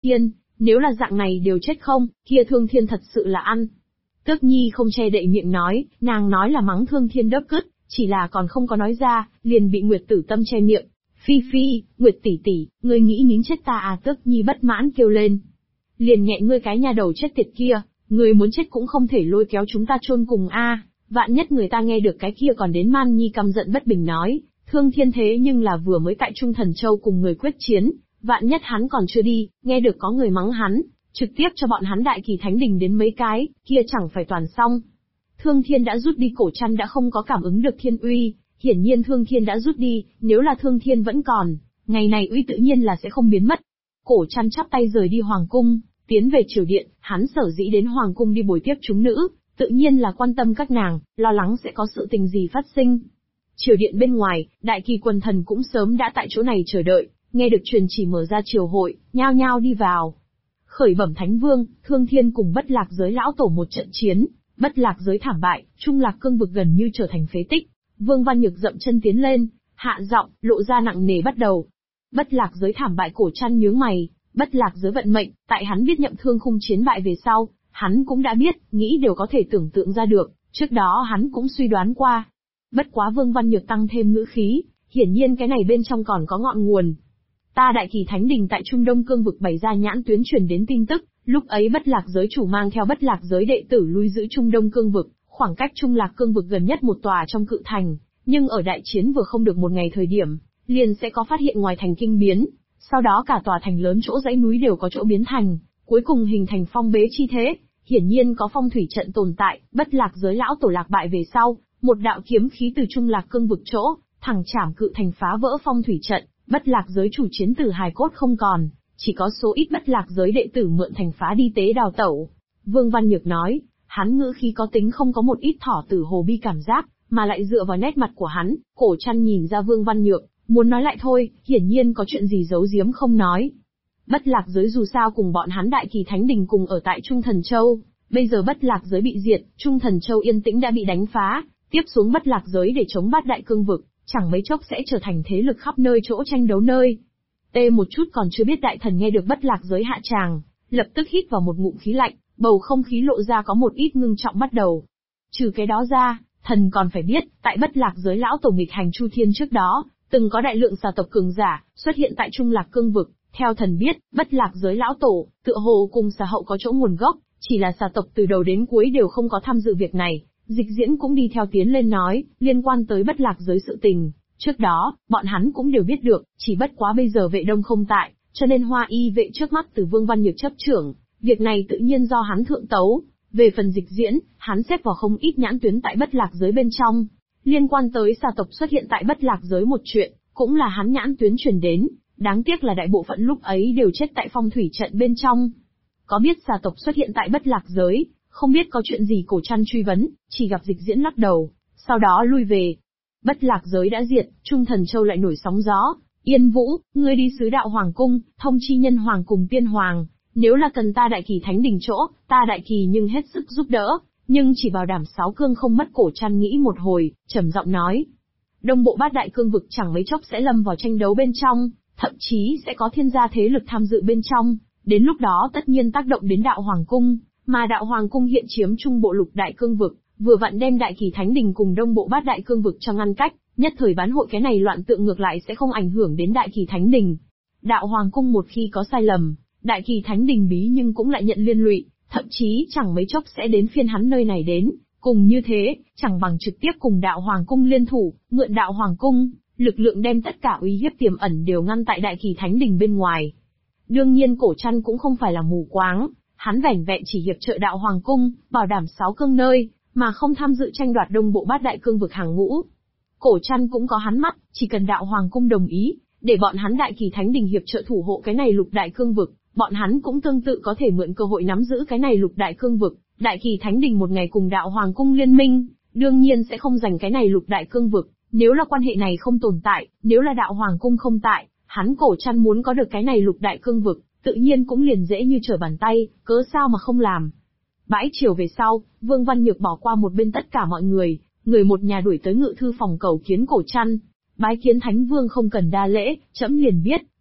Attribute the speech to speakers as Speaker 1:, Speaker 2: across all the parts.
Speaker 1: Thiên, nếu là dạng này đều chết không, kia Thương Thiên thật sự là ăn. Tước Nhi không che đậy miệng nói, nàng nói là mắng Thương Thiên đớp cứt, chỉ là còn không có nói ra, liền bị Nguyệt Tử Tâm che miệng. Phi Phi, Nguyệt tỷ tỷ, ngươi nghĩ nín chết ta à? Tước Nhi bất mãn kêu lên. Liền nhẹ ngươi cái nhà đầu chết tiệt kia, ngươi muốn chết cũng không thể lôi kéo chúng ta chôn cùng a. Vạn nhất người ta nghe được cái kia còn đến. Man Nhi căm giận bất bình nói, Thương Thiên thế nhưng là vừa mới tại Trung Thần Châu cùng người quyết chiến, vạn nhất hắn còn chưa đi, nghe được có người mắng hắn, trực tiếp cho bọn hắn Đại Kỳ Thánh Đình đến mấy cái, kia chẳng phải toàn xong. Thương Thiên đã rút đi, Cổ Trăn đã không có cảm ứng được thiên uy, hiển nhiên Thương Thiên đã rút đi, nếu là Thương Thiên vẫn còn, ngày này uy tự nhiên là sẽ không biến mất. Cổ Trăn chắp tay rời đi hoàng cung, tiến về triều điện, hắn sở dĩ đến hoàng cung đi bồi tiếp chúng nữ, tự nhiên là quan tâm các nàng, lo lắng sẽ có sự tình gì phát sinh. Triều điện bên ngoài, Đại Kỳ quần thần cũng sớm đã tại chỗ này chờ đợi, nghe được truyền chỉ mở ra triều hội, nhao nhao đi vào. Khởi bẩm Thánh Vương, Thương Thiên cùng Bất Lạc Giới lão tổ một trận chiến, Bất Lạc Giới thảm bại, Trung Lạc Cương vực gần như trở thành phế tích. Vương Văn Nhược dậm chân tiến lên, hạ giọng, lộ ra nặng nề bắt đầu. Bất Lạc Giới thảm bại. Cổ Trăn nhướng mày, Bất Lạc Giới vận mệnh, tại hắn biết Nhậm Thương Khung chiến bại về sau, hắn cũng đã biết, nghĩ đều có thể tưởng tượng ra được, trước đó hắn cũng suy đoán qua. Bất quá Vương Văn Nhược tăng thêm ngữ khí, hiển nhiên cái này bên trong còn có ngọn nguồn. Ta Đại Kỳ Thánh Đình tại Trung Đông Cương vực bày ra nhãn tuyến truyền đến tin tức, lúc ấy Bất Lạc Giới chủ mang theo Bất Lạc Giới đệ tử lui giữ Trung Đông Cương vực, khoảng cách Trung Lạc Cương vực gần nhất một tòa trong cự thành, nhưng ở đại chiến vừa không được một ngày thời điểm, liền sẽ có phát hiện ngoài thành kinh biến, sau đó cả tòa thành lớn chỗ dãy núi đều có chỗ biến thành, cuối cùng hình thành phong bế chi thế, hiển nhiên có phong thủy trận tồn tại. Bất Lạc Giới lão tổ lạc bại về sau, một đạo kiếm khí từ Trung Lạc Cương vực chỗ, thẳng chảm cự thành phá vỡ phong thủy trận, Bất Lạc Giới chủ chiến tử hài cốt không còn, chỉ có số ít Bất Lạc Giới đệ tử mượn thành phá đi tế đào tẩu. Vương Văn Nhược nói, hắn ngữ khí có tính không có một ít thỏ tử hồ bi cảm giác, mà lại dựa vào nét mặt của hắn, Cổ Trăn nhìn ra Vương Văn Nhược, muốn nói lại thôi, hiển nhiên có chuyện gì giấu giếm không nói. Bất Lạc Giới dù sao cùng bọn hắn Đại Kỳ Thánh Đình cùng ở tại Trung Thần Châu, bây giờ Bất Lạc Giới bị diệt, Trung Thần Châu yên tĩnh đã bị đánh phá, tiếp xuống Bất Lạc Giới để chống Bát Đại Cương vực, chẳng mấy chốc sẽ trở thành thế lực khắp nơi chỗ tranh đấu nơi. Tê một chút còn chưa biết đại thần nghe được Bất Lạc Giới hạ tràng, lập tức hít vào một ngụm khí lạnh, bầu không khí lộ ra có một ít ngưng trọng bắt đầu. Trừ cái đó ra, thần còn phải biết, tại Bất Lạc Giới lão tổ nghịch hành Chu Thiên trước đó, từng có đại lượng xà tộc cường giả xuất hiện tại Trung Lạc Cương vực. Theo thần biết, Bất Lạc Giới lão tổ, tựa hồ cùng xà hậu có chỗ nguồn gốc, chỉ là xà tộc từ đầu đến cuối đều không có tham dự việc này. Dịch Diễn cũng đi theo tiến lên nói, liên quan tới Bất Lạc Giới sự tình, trước đó, bọn hắn cũng đều biết được, chỉ bất quá bây giờ Vệ Đông không tại, cho nên Hoa Y vệ trước mắt từ Vương Văn Nhược chấp trưởng, việc này tự nhiên do hắn thượng tấu. Về phần Dịch Diễn, hắn xếp vào không ít nhãn tuyến tại Bất Lạc Giới bên trong. Liên quan tới xà tộc xuất hiện tại Bất Lạc Giới một chuyện, cũng là hắn nhãn tuyến truyền đến, đáng tiếc là đại bộ phận lúc ấy đều chết tại phong thủy trận bên trong. Có biết xà tộc xuất hiện tại Bất Lạc Giới, không biết có chuyện gì. Cổ Trăn truy vấn, chỉ gặp Dịch Diễn lắc đầu, sau đó lui về. Bất Lạc Giới đã diệt, Trung Thần Châu lại nổi sóng gió. Yên Vũ, ngươi đi sứ đạo Hoàng Cung, thông chi Nhân Hoàng cùng Tiên Hoàng, nếu là cần ta Đại Kỳ Thánh Đình chỗ, ta Đại Kỳ nhưng hết sức giúp đỡ, nhưng chỉ bảo đảm 6 cương không mất. Cổ Trăn nghĩ một hồi, trầm giọng nói. Đông bộ Bát Đại Cương vực chẳng mấy chốc sẽ lâm vào tranh đấu bên trong, thậm chí sẽ có thiên gia thế lực tham dự bên trong, đến lúc đó tất nhiên tác động đến đạo Hoàng Cung, mà đạo Hoàng Cung hiện chiếm Trung bộ Lục Đại Cương vực, vừa vặn đem Đại Kỳ Thánh Đình cùng Đông bộ Bát Đại Cương vực cho ngăn cách, nhất thời bán hội cái này loạn tượng ngược lại sẽ không ảnh hưởng đến Đại Kỳ Thánh Đình. Đạo Hoàng Cung một khi có sai lầm, Đại Kỳ Thánh Đình bí nhưng cũng lại nhận liên lụy, thậm chí chẳng mấy chốc sẽ đến phiên hắn nơi này đến, cùng như thế, chẳng bằng trực tiếp cùng đạo Hoàng Cung liên thủ, mượn đạo Hoàng Cung, lực lượng đem tất cả uy hiếp tiềm ẩn đều ngăn tại Đại Kỳ Thánh Đình bên ngoài. Đương nhiên Cổ Trăn cũng không phải là mù quáng, hắn vẻn vẹn chỉ hiệp trợ đạo Hoàng Cung, bảo đảm 6 cương nơi, mà không tham dự tranh đoạt Đông bộ Bát Đại Cương vực hàng ngũ. Cổ Trăn cũng có hắn mắt, chỉ cần đạo Hoàng Cung đồng ý, để bọn hắn Đại Kỳ Thánh Đình hiệp trợ thủ hộ cái này Lục Đại Cương vực, bọn hắn cũng tương tự có thể mượn cơ hội nắm giữ cái này Lục Đại Cương vực. Đại Kỳ Thánh Đình một ngày cùng đạo Hoàng Cung liên minh, đương nhiên sẽ không giành cái này Lục Đại Cương vực. Nếu là quan hệ này không tồn tại, nếu là đạo Hoàng Cung không tại, hắn Cổ Trăn muốn có được cái này Lục Đại Cương vực, tự nhiên cũng liền dễ như trở bàn tay, cớ sao mà không làm. Bãi chiều về sau, Vương Văn Nhược bỏ qua một bên tất cả mọi người, người một nhà đuổi tới ngự thư phòng cầu kiến Cổ Trăn. Bái kiến Thánh Vương không cần đa lễ, trẫm liền biết,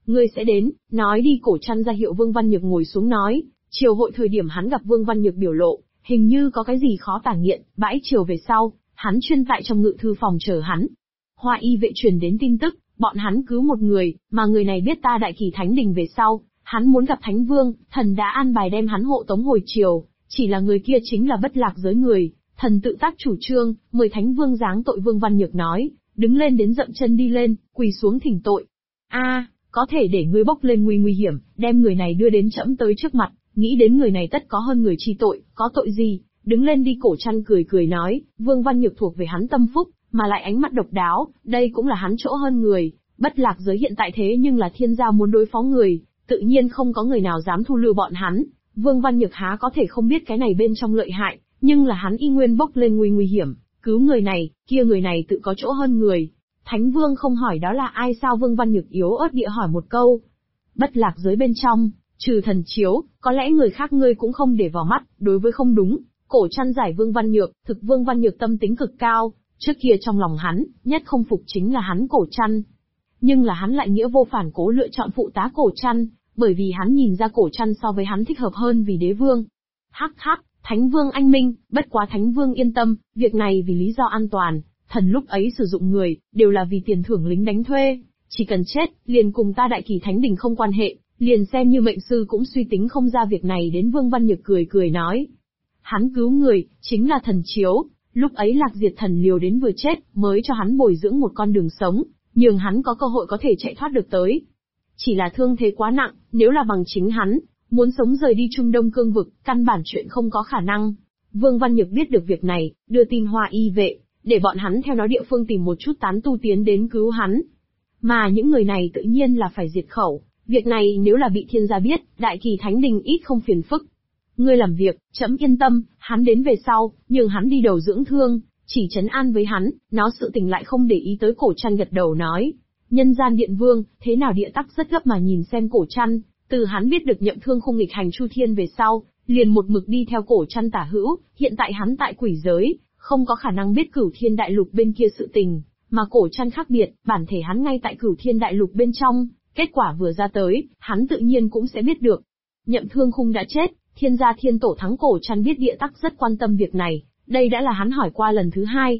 Speaker 1: Ngươi sẽ đến, nói đi. Cổ Trăn ra hiệu Vương Văn Nhược ngồi xuống nói, chiều hội thời điểm hắn gặp Vương Văn Nhược biểu lộ, hình như có cái gì khó tả nghiện, bãi chiều về sau, hắn chuyên tại trong ngự thư phòng chờ hắn. Hoa y vệ truyền đến tin tức, bọn hắn cứu một người, mà người này biết ta Đại Kỳ Thánh Đình về sau, hắn muốn gặp Thánh Vương, thần đã an bài đem hắn hộ tống hồi chiều, chỉ là người kia chính là Bất Lạc giới người, thần tự tác chủ trương, mời Thánh Vương giáng tội. Vương Văn Nhược nói, đứng lên đến dậm chân đi lên, quỳ xuống thỉnh tội. Có thể để ngươi bốc lên nguy hiểm, đem người này đưa đến trẫm tới trước mặt, nghĩ đến người này tất có hơn người chi tội, có tội gì, đứng lên đi. Cổ Trăn cười nói, Vương Văn Nhược thuộc về hắn tâm phúc, mà lại ánh mắt độc đáo, đây cũng là hắn chỗ hơn người. Bất Lạc giới hiện tại thế nhưng là thiên gia muốn đối phó người, tự nhiên không có người nào dám thu lưu bọn hắn. Vương Văn Nhược há có thể không biết cái này bên trong lợi hại, nhưng là hắn y nguyên bốc lên nguy hiểm, cứu người này, kia người này tự có chỗ hơn người. Thánh Vương không hỏi đó là ai sao? Vương Văn Nhược yếu ớt địa hỏi một câu. Bất Lạc giới bên trong, trừ thần chiếu, có lẽ người khác ngươi cũng không để vào mắt, đối với không đúng. Cổ Trăn giải Vương Văn Nhược, thực Vương Văn Nhược tâm tính cực cao, trước kia trong lòng hắn, nhất không phục chính là hắn Cổ Trăn. Nhưng là hắn lại nghĩa vô phản cố lựa chọn phụ tá Cổ Trăn, bởi vì hắn nhìn ra Cổ Trăn so với hắn thích hợp hơn vì đế vương. Hắc, Thánh Vương anh minh, bất quá Thánh Vương yên tâm, việc này vì lý do an toàn, thần lúc ấy sử dụng người, đều là vì tiền thưởng lính đánh thuê, chỉ cần chết, liền cùng ta Đại Kỳ Thánh Đình không quan hệ, liền xem như mệnh sư cũng suy tính không ra việc này đến. Vương Văn Nhược cười nói. Hắn cứu người, chính là thần chiếu, lúc ấy Lạc Diệt thần liều đến vừa chết, mới cho hắn bồi dưỡng một con đường sống, nhường hắn có cơ hội có thể chạy thoát được tới. Chỉ là thương thế quá nặng, nếu là bằng chính hắn, muốn sống rời đi Trung Đông cương vực, căn bản chuyện không có khả năng. Vương Văn Nhược biết được việc này, đưa tin Hoa y vệ, để bọn hắn theo nó địa phương tìm một chút tán tu tiến đến cứu hắn. Mà những người này tự nhiên là phải diệt khẩu, việc này nếu là bị thiên gia biết, Đại Kỳ Thánh Đình ít không phiền phức. Ngươi làm việc, trẫm yên tâm, hắn đến về sau, nhường hắn đi đầu dưỡng thương, chỉ trấn an với hắn, nó sự tình lại không để ý tới. Cổ Trăn gật đầu nói, nhân gian điện vương, thế nào? Địa Tắc rất gấp mà nhìn xem Cổ Trăn, từ hắn biết được Nhậm Thương Khung nghịch hành Chu Thiên về sau, liền một mực đi theo Cổ Trăn tả hữu, hiện tại hắn tại quỷ giới, không có khả năng biết Cửu Thiên Đại Lục bên kia sự tình, mà Cổ Trăn khác biệt, bản thể hắn ngay tại Cửu Thiên Đại Lục bên trong, kết quả vừa ra tới, hắn tự nhiên cũng sẽ biết được. Nhậm Thương Khung đã chết, thiên gia thiên tổ thắng. Cổ Trăn biết Địa Tắc rất quan tâm việc này, đây đã là hắn hỏi qua lần thứ hai.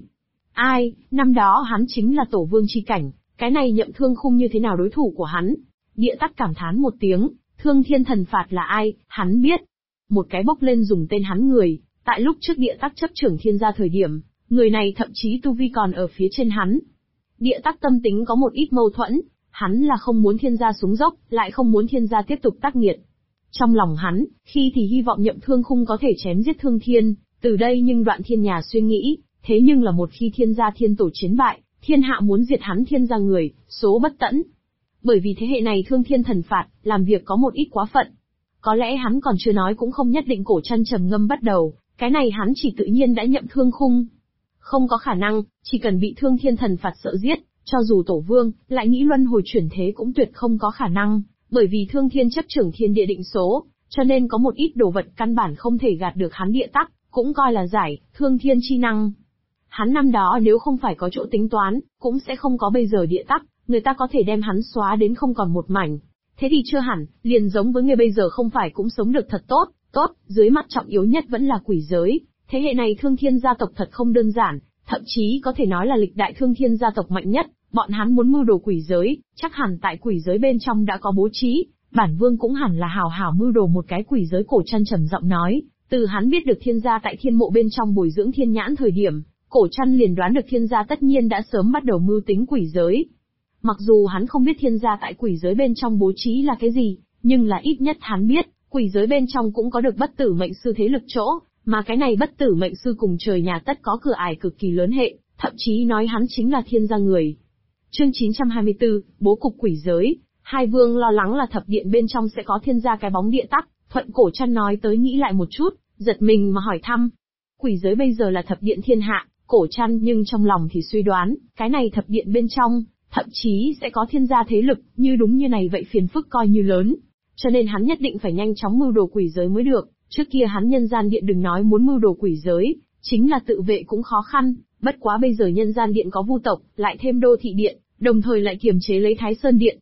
Speaker 1: Năm đó hắn chính là tổ vương chi cảnh, cái này Nhậm Thương Khung như thế nào đối thủ của hắn? Địa Tắc cảm thán một tiếng, Thương Thiên Thần Phạt là ai, hắn biết. Một cái bốc lên dùng tên hắn người, tại lúc trước Địa Tắc chấp trưởng thiên gia thời điểm, người này thậm chí tu vi còn ở phía trên hắn. Địa Tắc tâm tính có một ít mâu thuẫn, hắn là không muốn thiên gia xuống dốc, lại không muốn thiên gia tiếp tục tác nghiệt. Trong lòng hắn, khi thì hy vọng Nhậm Thương Khung có thể chém giết Thương Thiên, từ đây nhưng đoạn thiên nhà suy nghĩ, thế nhưng là một khi thiên gia thiên tổ chiến bại, thiên hạ muốn diệt hắn thiên gia người, số bất tẫn. Bởi vì thế hệ này Thương Thiên Thần Phạt, làm việc có một ít quá phận. Có lẽ hắn còn chưa nói cũng không nhất định. Cổ Trăn trầm ngâm bắt đầu, cái này hắn chỉ tự nhiên đã Nhậm Thương Khung. Không có khả năng, chỉ cần bị Thương Thiên Thần Phạt sợ giết, cho dù tổ vương, lại nghĩ luân hồi chuyển thế cũng tuyệt không có khả năng, bởi vì Thương Thiên chấp trưởng thiên địa định số, cho nên có một ít đồ vật căn bản không thể gạt được hắn. Địa Tắc cũng coi là giải Thương Thiên chi năng. Hắn năm đó nếu không phải có chỗ tính toán, cũng sẽ không có bây giờ Địa Tắc, người ta có thể đem hắn xóa đến không còn một mảnh. Thế thì chưa hẳn, liền giống với người bây giờ không phải cũng sống được thật tốt, dưới mắt trọng yếu nhất vẫn là quỷ giới. Thế hệ này Thương Thiên gia tộc thật không đơn giản, thậm chí có thể nói là lịch đại Thương Thiên gia tộc mạnh nhất. Bọn hắn muốn mưu đồ quỷ giới, chắc hẳn tại quỷ giới bên trong đã có bố trí, bản vương cũng hẳn là hào hào mưu đồ một cái quỷ giới. Cổ Trăn trầm giọng nói, từ hắn biết được thiên gia tại thiên mộ bên trong bồi dưỡng thiên nhãn thời điểm, Cổ Trăn liền đoán được thiên gia tất nhiên đã sớm bắt đầu mưu tính quỷ giới. Mặc dù hắn không biết thiên gia tại quỷ giới bên trong bố trí là cái gì, nhưng là ít nhất hắn biết, quỷ giới bên trong cũng có được bất tử mệnh sư thế lực chỗ, mà cái này bất tử mệnh sư cùng trời nhà tất có cửa ải cực kỳ lớn hệ, thậm chí nói hắn chính là thiên gia người. Chương 924, bố cục quỷ giới. Hai vương lo lắng là thập điện bên trong sẽ có thiên gia cái bóng. Địa Tắc thuận Cổ Trăn nói tới nghĩ lại một chút, giật mình mà hỏi thăm. Quỷ giới bây giờ là thập điện thiên hạ, Cổ Trăn nhưng trong lòng thì suy đoán, cái này thập điện bên trong, thậm chí sẽ có thiên gia thế lực, như đúng như này vậy phiền phức coi như lớn. Cho nên hắn nhất định phải nhanh chóng mưu đồ quỷ giới mới được. Trước kia hắn nhân gian điện đừng nói muốn mưu đồ quỷ giới, chính là tự vệ cũng khó khăn, bất quá bây giờ nhân gian điện có Vu tộc, lại thêm đô thị điện, đồng thời lại kiềm chế lấy Thái Sơn điện.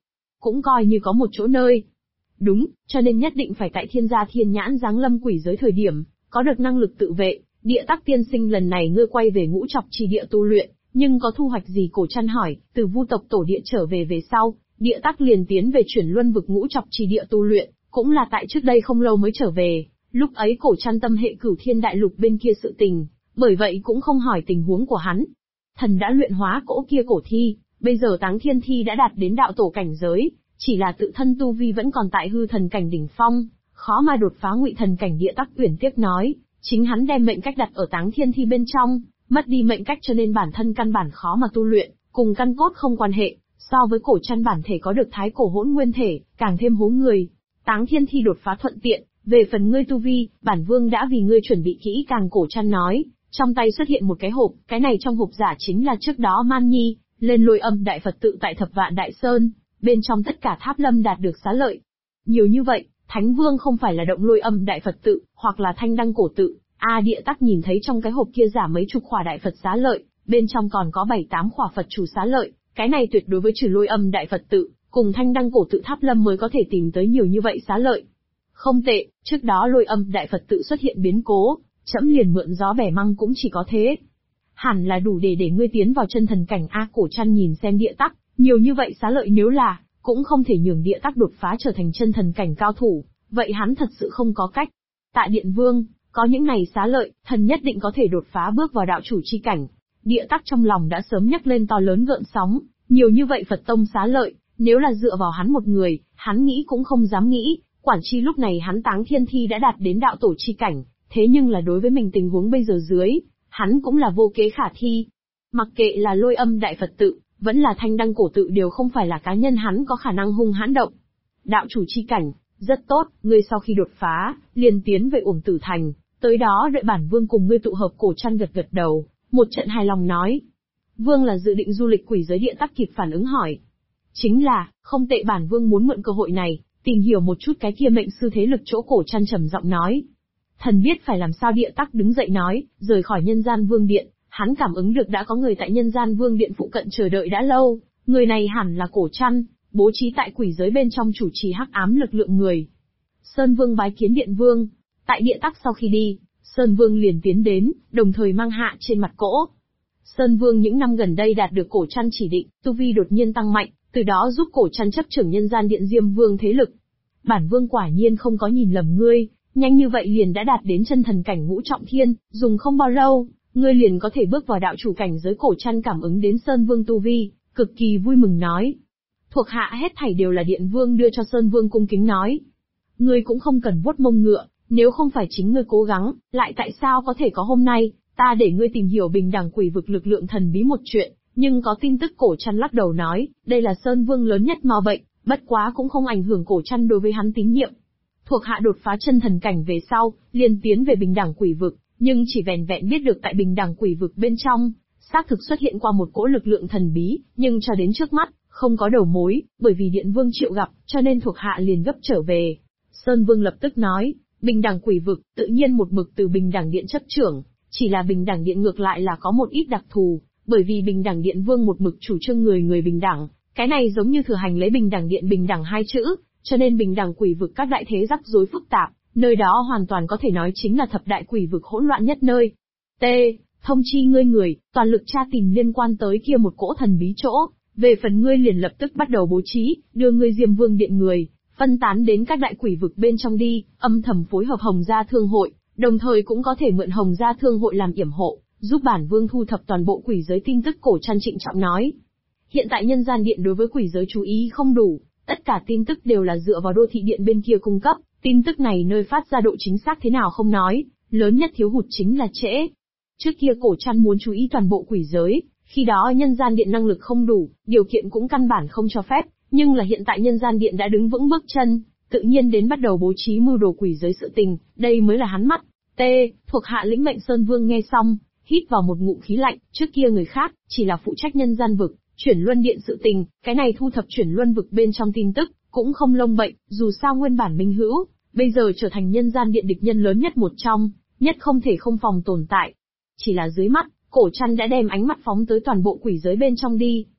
Speaker 1: cũng coi như có một chỗ nơi. Đúng, cho nên nhất định phải tại Thiên Gia Thiên Nhãn giáng lâm quỷ giới thời điểm, có được năng lực tự vệ. Địa Tắc tiên sinh, lần này ngươi quay về Ngũ Trọc Trì địa tu luyện, nhưng có thu hoạch gì? Cổ Trăn hỏi. Từ Vu tộc tổ địa trở về sau, Địa Tắc liền tiến về Chuyển Luân vực Ngũ Trọc Trì địa tu luyện, cũng là tại trước đây không lâu mới trở về. Lúc ấy Cổ Trăn tâm hệ Cửu Thiên Đại Lục bên kia sự tình, bởi vậy cũng không hỏi tình huống của hắn. Thần đã luyện hóa cỗ kia cổ thi, bây giờ Táng Thiên Thi đã đạt đến đạo tổ cảnh giới, chỉ là tự thân tu vi vẫn còn tại hư thần cảnh đỉnh phong, khó mà đột phá ngụy thần cảnh. Địa Tắc Uyển tiếc nói, chính hắn đem mệnh cách đặt ở Táng Thiên Thi bên trong, mất đi mệnh cách cho nên bản thân căn bản khó mà tu luyện, cùng căn cốt không quan hệ. So với Cổ Trăn bản thể có được thái cổ hỗn nguyên thể, càng thêm hố người. Táng Thiên Thi đột phá thuận tiện, về phần ngươi tu vi, bản vương đã vì ngươi chuẩn bị kỹ càng. Cổ Trăn nói, trong tay xuất hiện một cái hộp, cái này trong hộp giả chính là trước đó Man Nhi lên Lôi Âm Đại Phật tự tại Thập Vạn Đại Sơn, bên trong tất cả tháp lâm đạt được xá lợi. Nhiều như vậy, Thánh Vương không phải là động Lôi Âm Đại Phật tự, hoặc là Thanh Đăng cổ tự. Địa Tắc nhìn thấy trong cái hộp kia giả mấy chục khỏa Đại Phật xá lợi, bên trong còn có 7-8 khỏa Phật chủ xá lợi, cái này tuyệt đối với trừ Lôi Âm Đại Phật tự, cùng Thanh Đăng cổ tự tháp lâm mới có thể tìm tới nhiều như vậy xá lợi. Không tệ, trước đó Lôi Âm Đại Phật tự xuất hiện biến cố, trẫm liền mượn gió bẻ măng cũng chỉ có thế. Hẳn là đủ để ngươi tiến vào chân thần cảnh. Cổ Trăn nhìn xem Địa Tắc, nhiều như vậy xá lợi nếu là, cũng không thể nhường Địa Tắc đột phá trở thành chân thần cảnh cao thủ, vậy hắn thật sự không có cách. Tạ Điện Vương, có những này xá lợi, thần nhất định có thể đột phá bước vào đạo chủ chi cảnh. Địa Tắc trong lòng đã sớm nhấc lên to lớn gợn sóng, nhiều như vậy Phật tông xá lợi, nếu là dựa vào hắn một người, hắn nghĩ cũng không dám nghĩ. Quản chi lúc này hắn Táng Thiên Thi đã đạt đến đạo tổ chi cảnh, thế nhưng là đối với mình tình huống bây giờ dưới, hắn cũng là vô kế khả thi. Mặc kệ là Lôi Âm Đại Phật tự, vẫn là Thanh Đăng cổ tự đều không phải là cá nhân hắn có khả năng hung hãn động. Đạo chủ chi cảnh, rất tốt, ngươi sau khi đột phá, liền tiến về Uổng Tử Thành, tới đó đợi bản vương cùng ngươi tụ hợp. Cổ Trăn gật gật đầu, một trận hài lòng nói. Vương là dự định du lịch quỷ giới? Địa Tắc kịp phản ứng hỏi. Chính là, không tệ, bản vương muốn mượn cơ hội này, tìm hiểu một chút cái kia mệnh sư thế lực chỗ. Cổ Trăn trầm giọng nói. Thần biết phải làm sao. Địa Tắc đứng dậy nói, rời khỏi Nhân Gian Vương Điện, hắn cảm ứng được đã có người tại Nhân Gian Vương Điện phụ cận chờ đợi đã lâu, người này hẳn là Cổ Trăn, bố trí tại quỷ giới bên trong chủ trì hắc ám lực lượng người. Sơn Vương bái kiến Điện Vương. Tại Địa Tắc sau khi đi, Sơn Vương liền tiến đến, đồng thời mang hạ trên mặt cỗ. Sơn Vương những năm gần đây đạt được Cổ Trăn chỉ định, tu vi đột nhiên tăng mạnh, từ đó giúp Cổ Trăn chấp trưởng Nhân Gian Điện Diêm Vương thế lực. Bản vương quả nhiên không có nhìn lầm ngươi, nhanh như vậy liền đã đạt đến chân thần cảnh ngũ trọng thiên, dùng không bao lâu, ngươi liền có thể bước vào đạo chủ cảnh giới. Cổ Trăn cảm ứng đến Sơn Vương tu vi, cực kỳ vui mừng nói. Thuộc hạ hết thảy đều là Điện Vương đưa cho. Sơn Vương cung kính nói. Ngươi cũng không cần vuốt mông ngựa, nếu không phải chính ngươi cố gắng, lại tại sao có thể có hôm nay? Ta để ngươi tìm hiểu bình đẳng quỷ vực lực lượng thần bí một chuyện, nhưng có tin tức. Cổ Trăn lắc đầu nói, đây là Sơn Vương lớn nhất ma bệnh, bất quá cũng không ảnh hưởng Cổ Trăn đối với hắn tín nhiệm. Thuộc hạ đột phá chân thần cảnh về sau, liền tiến về bình đẳng quỷ vực, nhưng chỉ vẻn vẹn biết được tại bình đẳng quỷ vực bên trong, xác thực xuất hiện qua một cỗ lực lượng thần bí, nhưng cho đến trước mắt, không có đầu mối, bởi vì Điện Vương triệu gặp, cho nên thuộc hạ liền gấp trở về. Sơn Vương lập tức nói, bình đẳng quỷ vực, tự nhiên một mực từ bình đẳng điện chấp trưởng, chỉ là bình đẳng điện ngược lại là có một ít đặc thù, bởi vì bình đẳng điện vương một mực chủ trương người người bình đẳng, cái này giống như thừa hành lấy bình đẳng điện bình đẳng hai chữ, cho nên bình đẳng quỷ vực các đại thế rắc rối phức tạp, nơi đó hoàn toàn có thể nói chính là thập đại quỷ vực hỗn loạn nhất nơi. T. Thông chi ngươi người, toàn lực tra tìm liên quan tới kia một cỗ thần bí chỗ, về phần ngươi liền lập tức bắt đầu bố trí, đưa ngươi Diêm Vương Điện người, phân tán đến các đại quỷ vực bên trong đi, âm thầm phối hợp Hồng Gia Thương Hội, đồng thời cũng có thể mượn Hồng Gia Thương Hội làm yểm hộ, giúp bản vương thu thập toàn bộ quỷ giới tin tức. Cổ Trăn trịnh trọng nói. Hiện tại Nhân Gian Điện đối với quỷ giới chú ý không đủ, tất cả tin tức đều là dựa vào Đô Thị Điện bên kia cung cấp, tin tức này nơi phát ra độ chính xác thế nào không nói, lớn nhất thiếu hụt chính là trễ. Trước kia Cổ Trăn muốn chú ý toàn bộ quỷ giới, khi đó Nhân Gian Điện năng lực không đủ, điều kiện cũng căn bản không cho phép, nhưng là hiện tại Nhân Gian Điện đã đứng vững bước chân, tự nhiên đến bắt đầu bố trí mưu đồ quỷ giới sự tình, đây mới là hắn mắt. T. Thuộc hạ lĩnh mệnh. Sơn Vương nghe xong, hít vào một ngụm khí lạnh, trước kia người khác, chỉ là phụ trách Nhân Gian vực, Chuyển Luân Điện sự tình, cái này thu thập Chuyển Luân vực bên trong tin tức, cũng không lông bệnh, dù sao nguyên bản minh hữu, bây giờ trở thành Nhân Gian Điện địch nhân lớn nhất một trong, nhất không thể không phòng tồn tại. Chỉ là dưới mắt, Cổ Trăn đã đem ánh mắt phóng tới toàn bộ quỷ giới bên trong đi.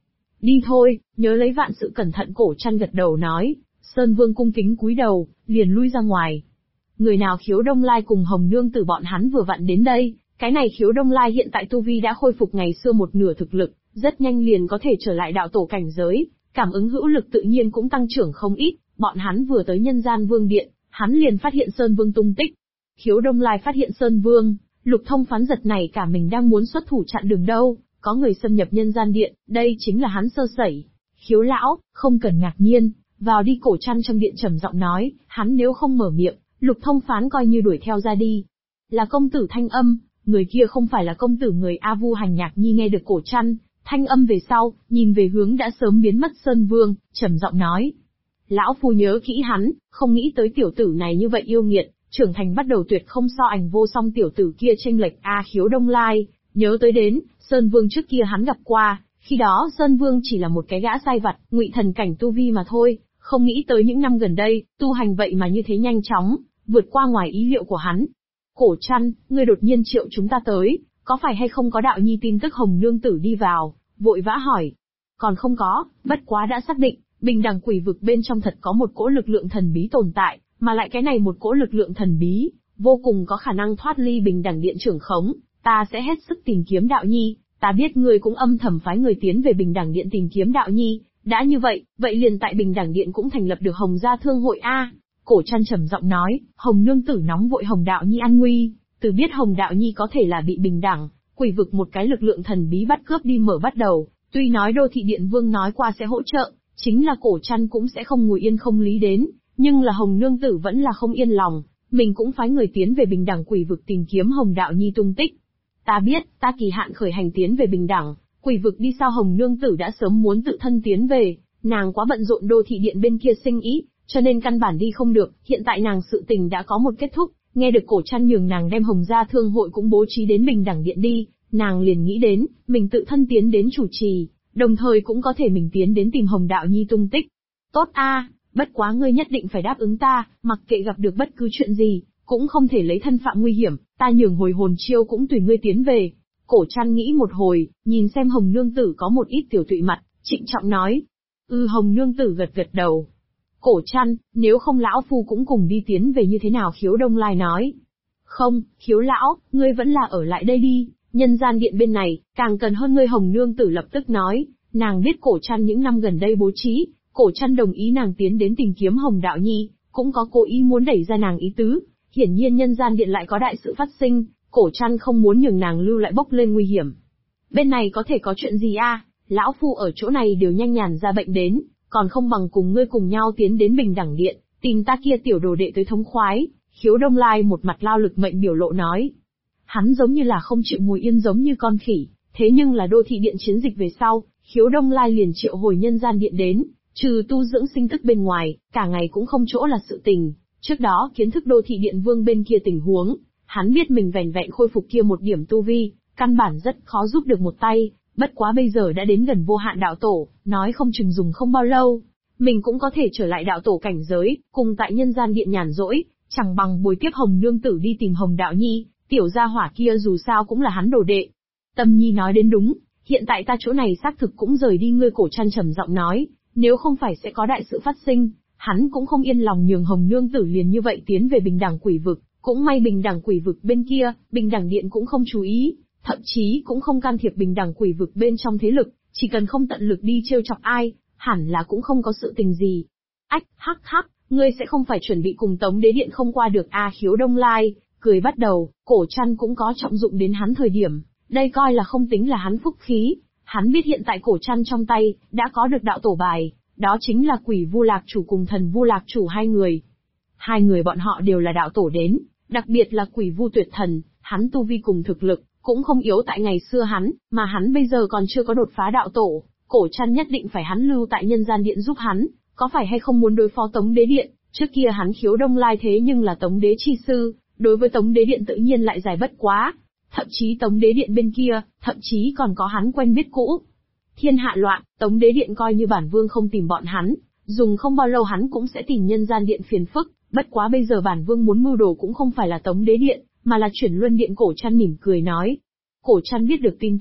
Speaker 1: Đi thôi, nhớ lấy vạn sự cẩn thận. Cổ Trăn gật đầu nói. Sơn Vương cung kính cúi đầu, liền lui ra ngoài. Người nào Khiếu Đông Lai cùng Hồng Nương Tử bọn hắn vừa vặn đến đây, cái này Khiếu Đông Lai hiện tại tu vi đã khôi phục ngày xưa một nửa thực lực, rất nhanh liền có thể trở lại đạo tổ cảnh giới, cảm ứng hữu lực tự nhiên cũng tăng trưởng không ít. Bọn hắn vừa tới Nhân Gian Vương điện, hắn liền phát hiện Sơn Vương tung tích. Khiếu Đông Lai phát hiện Sơn Vương, Lục Thông Phán giật này cả mình đang muốn xuất thủ chặn đường đâu, có người xâm nhập Nhân Gian điện, đây chính là hắn sơ sẩy. Khiếu lão, không cần ngạc nhiên, vào đi. Cổ Trăn trong điện trầm giọng nói, hắn nếu không mở miệng, Lục Thông Phán coi như đuổi theo ra đi. Là công tử Thanh Âm, người kia không phải là công tử người A Vu. Hành Nhạc Nhi nghe được Cổ Trăn, Thanh Âm về sau, nhìn về hướng đã sớm biến mất Sơn Vương, trầm giọng nói. Lão phu nhớ kỹ hắn, không nghĩ tới tiểu tử này như vậy yêu nghiệt, trưởng thành bắt đầu tuyệt không so ảnh vô song. Tiểu tử kia chênh lệch A. Khiếu Đông Lai, nhớ tới đến, Sơn Vương trước kia hắn gặp qua, khi đó Sơn Vương chỉ là một cái gã sai vặt, ngụy thần cảnh tu vi mà thôi, không nghĩ tới những năm gần đây, tu hành vậy mà như thế nhanh chóng, vượt qua ngoài ý liệu của hắn. Cổ Trăn, ngươi đột nhiên triệu chúng ta tới, có phải hay không có đạo nhi tin tức? Hồng Nương Tử đi vào, vội vã hỏi. Còn không có, bất quá đã xác định, Bình Đẳng Quỷ Vực bên trong thật có một cỗ lực lượng thần bí tồn tại, mà lại cái này một cỗ lực lượng thần bí, vô cùng có khả năng thoát ly Bình Đẳng Điện trưởng khống, ta sẽ hết sức tìm kiếm đạo nhi, ta biết ngươi cũng âm thầm phái người tiến về Bình Đẳng Điện tìm kiếm đạo nhi, đã như vậy, vậy liền tại Bình Đẳng Điện cũng thành lập được Hồng Gia Thương hội a. Cổ Trăn trầm giọng nói, Hồng Nương Tử nóng vội Hồng đạo nhi an nguy, từ biết Hồng đạo nhi có thể là bị Bình Đẳng Quỷ Vực một cái lực lượng thần bí bắt cướp đi mở bắt đầu, tuy nói Đô Thị Điện Vương nói qua sẽ hỗ trợ, chính là Cổ Trăn cũng sẽ không ngồi yên không lý đến, nhưng là Hồng Nương Tử vẫn là không yên lòng, mình cũng phái người tiến về Bình Đẳng Quỷ Vực tìm kiếm Hồng đạo nhi tung tích. Ta biết, ta kỳ hạn khởi hành tiến về Bình Đẳng Quỷ Vực đi sao? Hồng Nương Tử đã sớm muốn tự thân tiến về, nàng quá bận rộn Đô Thị Điện bên kia sinh ý, cho nên căn bản đi không được. Hiện tại nàng sự tình đã có một kết thúc, nghe được Cổ Trăn nhường nàng đem Hồng Gia Thương hội cũng bố trí đến Bình Đẳng Điện đi, nàng liền nghĩ đến, mình tự thân tiến đến chủ trì, đồng thời cũng có thể mình tiến đến tìm Hồng đạo nhi tung tích. Tốt a, bất quá ngươi nhất định phải đáp ứng ta, mặc kệ gặp được bất cứ chuyện gì, cũng không thể lấy thân phạm nguy hiểm, ta nhường hồi hồn chiêu cũng tùy ngươi tiến về. Cổ Trăn nghĩ một hồi, nhìn xem Hồng Nương Tử có một ít tiểu tụy mặt, trịnh trọng nói. Hồng Nương Tử gật gật đầu. Cổ Trăn, nếu không lão phu cũng cùng đi tiến về như thế nào? Khiếu Đông Lai nói. Không, Khiếu lão, ngươi vẫn là ở lại đây đi, Nhân Gian Điện bên này, càng cần hơn ngươi. Hồng Nương Tử lập tức nói, nàng biết Cổ Trăn những năm gần đây bố trí, Cổ Trăn đồng ý nàng tiến đến tìm kiếm Hồng đạo nhi, cũng có cố ý muốn đẩy ra nàng ý tứ, hiển nhiên Nhân Gian Điện lại có đại sự phát sinh, Cổ Trăn không muốn nhường nàng lưu lại bốc lên nguy hiểm. Bên này có thể có chuyện gì a? Lão phu ở chỗ này đều nhanh nhàn ra bệnh đến, còn không bằng cùng ngươi cùng nhau tiến đến Bình Đẳng Điện, tìm ta kia tiểu đồ đệ tới thống khoái. Khiếu Đông Lai một mặt lao lực mệnh biểu lộ nói. Hắn giống như là không chịu ngồi yên giống như con khỉ, thế nhưng là Đô Thị Điện chiến dịch về sau, Khiếu Đông Lai liền triệu hồi Nhân Gian Điện đến, trừ tu dưỡng sinh tức bên ngoài, cả ngày cũng không chỗ là sự tình. Trước đó kiến thức Đô Thị Điện Vương bên kia tình huống, hắn biết mình vẻn vẹn khôi phục kia một điểm tu vi, căn bản rất khó giúp được một tay, bất quá bây giờ đã đến gần vô hạn đạo tổ, nói không chừng dùng không bao lâu, mình cũng có thể trở lại đạo tổ cảnh giới, cùng tại Nhân Gian Điện nhàn rỗi, chẳng bằng bồi tiếp Hồng Nương Tử đi tìm Hồng đạo nhi, tiểu gia hỏa kia dù sao cũng là hắn đồ đệ. Tâm Nhi nói đến đúng, hiện tại ta chỗ này xác thực cũng rời đi. Ngươi Cổ Trăn trầm giọng nói, nếu không phải sẽ có đại sự phát sinh, hắn cũng không yên lòng nhường Hồng Nương Tử liền như vậy tiến về Bình Đẳng Quỷ Vực, cũng may Bình Đẳng Quỷ Vực bên kia, Bình Đẳng Điện cũng không chú ý, thậm chí cũng không can thiệp Bình Đẳng Quỷ Vực bên trong thế lực, chỉ cần không tận lực đi trêu chọc ai, hẳn là cũng không có sự tình gì. Ách, hắc hắc, ngươi sẽ không phải chuẩn bị cùng Tống Đế Điện không qua được a? Khiếu Đông Lai cười bắt đầu, Cổ Trăn cũng có trọng dụng đến hắn thời điểm, đây coi là không tính là hắn phúc khí, hắn biết hiện tại Cổ Trăn trong tay đã có được đạo tổ bài, đó chính là Quỷ Vu Lạc Chủ cùng Thần Vu Lạc Chủ hai người. Hai người bọn họ đều là đạo tổ đến, đặc biệt là Quỷ Vu Tuyệt Thần, hắn tu vi cùng thực lực cũng không yếu tại ngày xưa hắn, mà hắn bây giờ còn chưa có đột phá đạo tổ, Cổ Trăn nhất định phải hắn lưu tại Nhân Gian Điện giúp hắn, có phải hay không muốn đối phó Tống Đế Điện, trước kia hắn Khiếu Đông Lai thế nhưng là Tống Đế chi sư, đối với Tống Đế Điện tự nhiên lại giải bất quá, thậm chí Tống Đế Điện bên kia, thậm chí còn có hắn quen biết cũ. Thiên hạ loạn, Tống Đế Điện coi như bản vương không tìm bọn hắn, dùng không bao lâu hắn cũng sẽ tìm Nhân Gian Điện phiền phức, bất quá bây giờ bản vương muốn mưu đồ cũng không phải là Tống Đế Điện, mà là Chuyển Luân Điện. Cổ Trăn mỉm cười nói. Cổ Trăn biết được tin tức,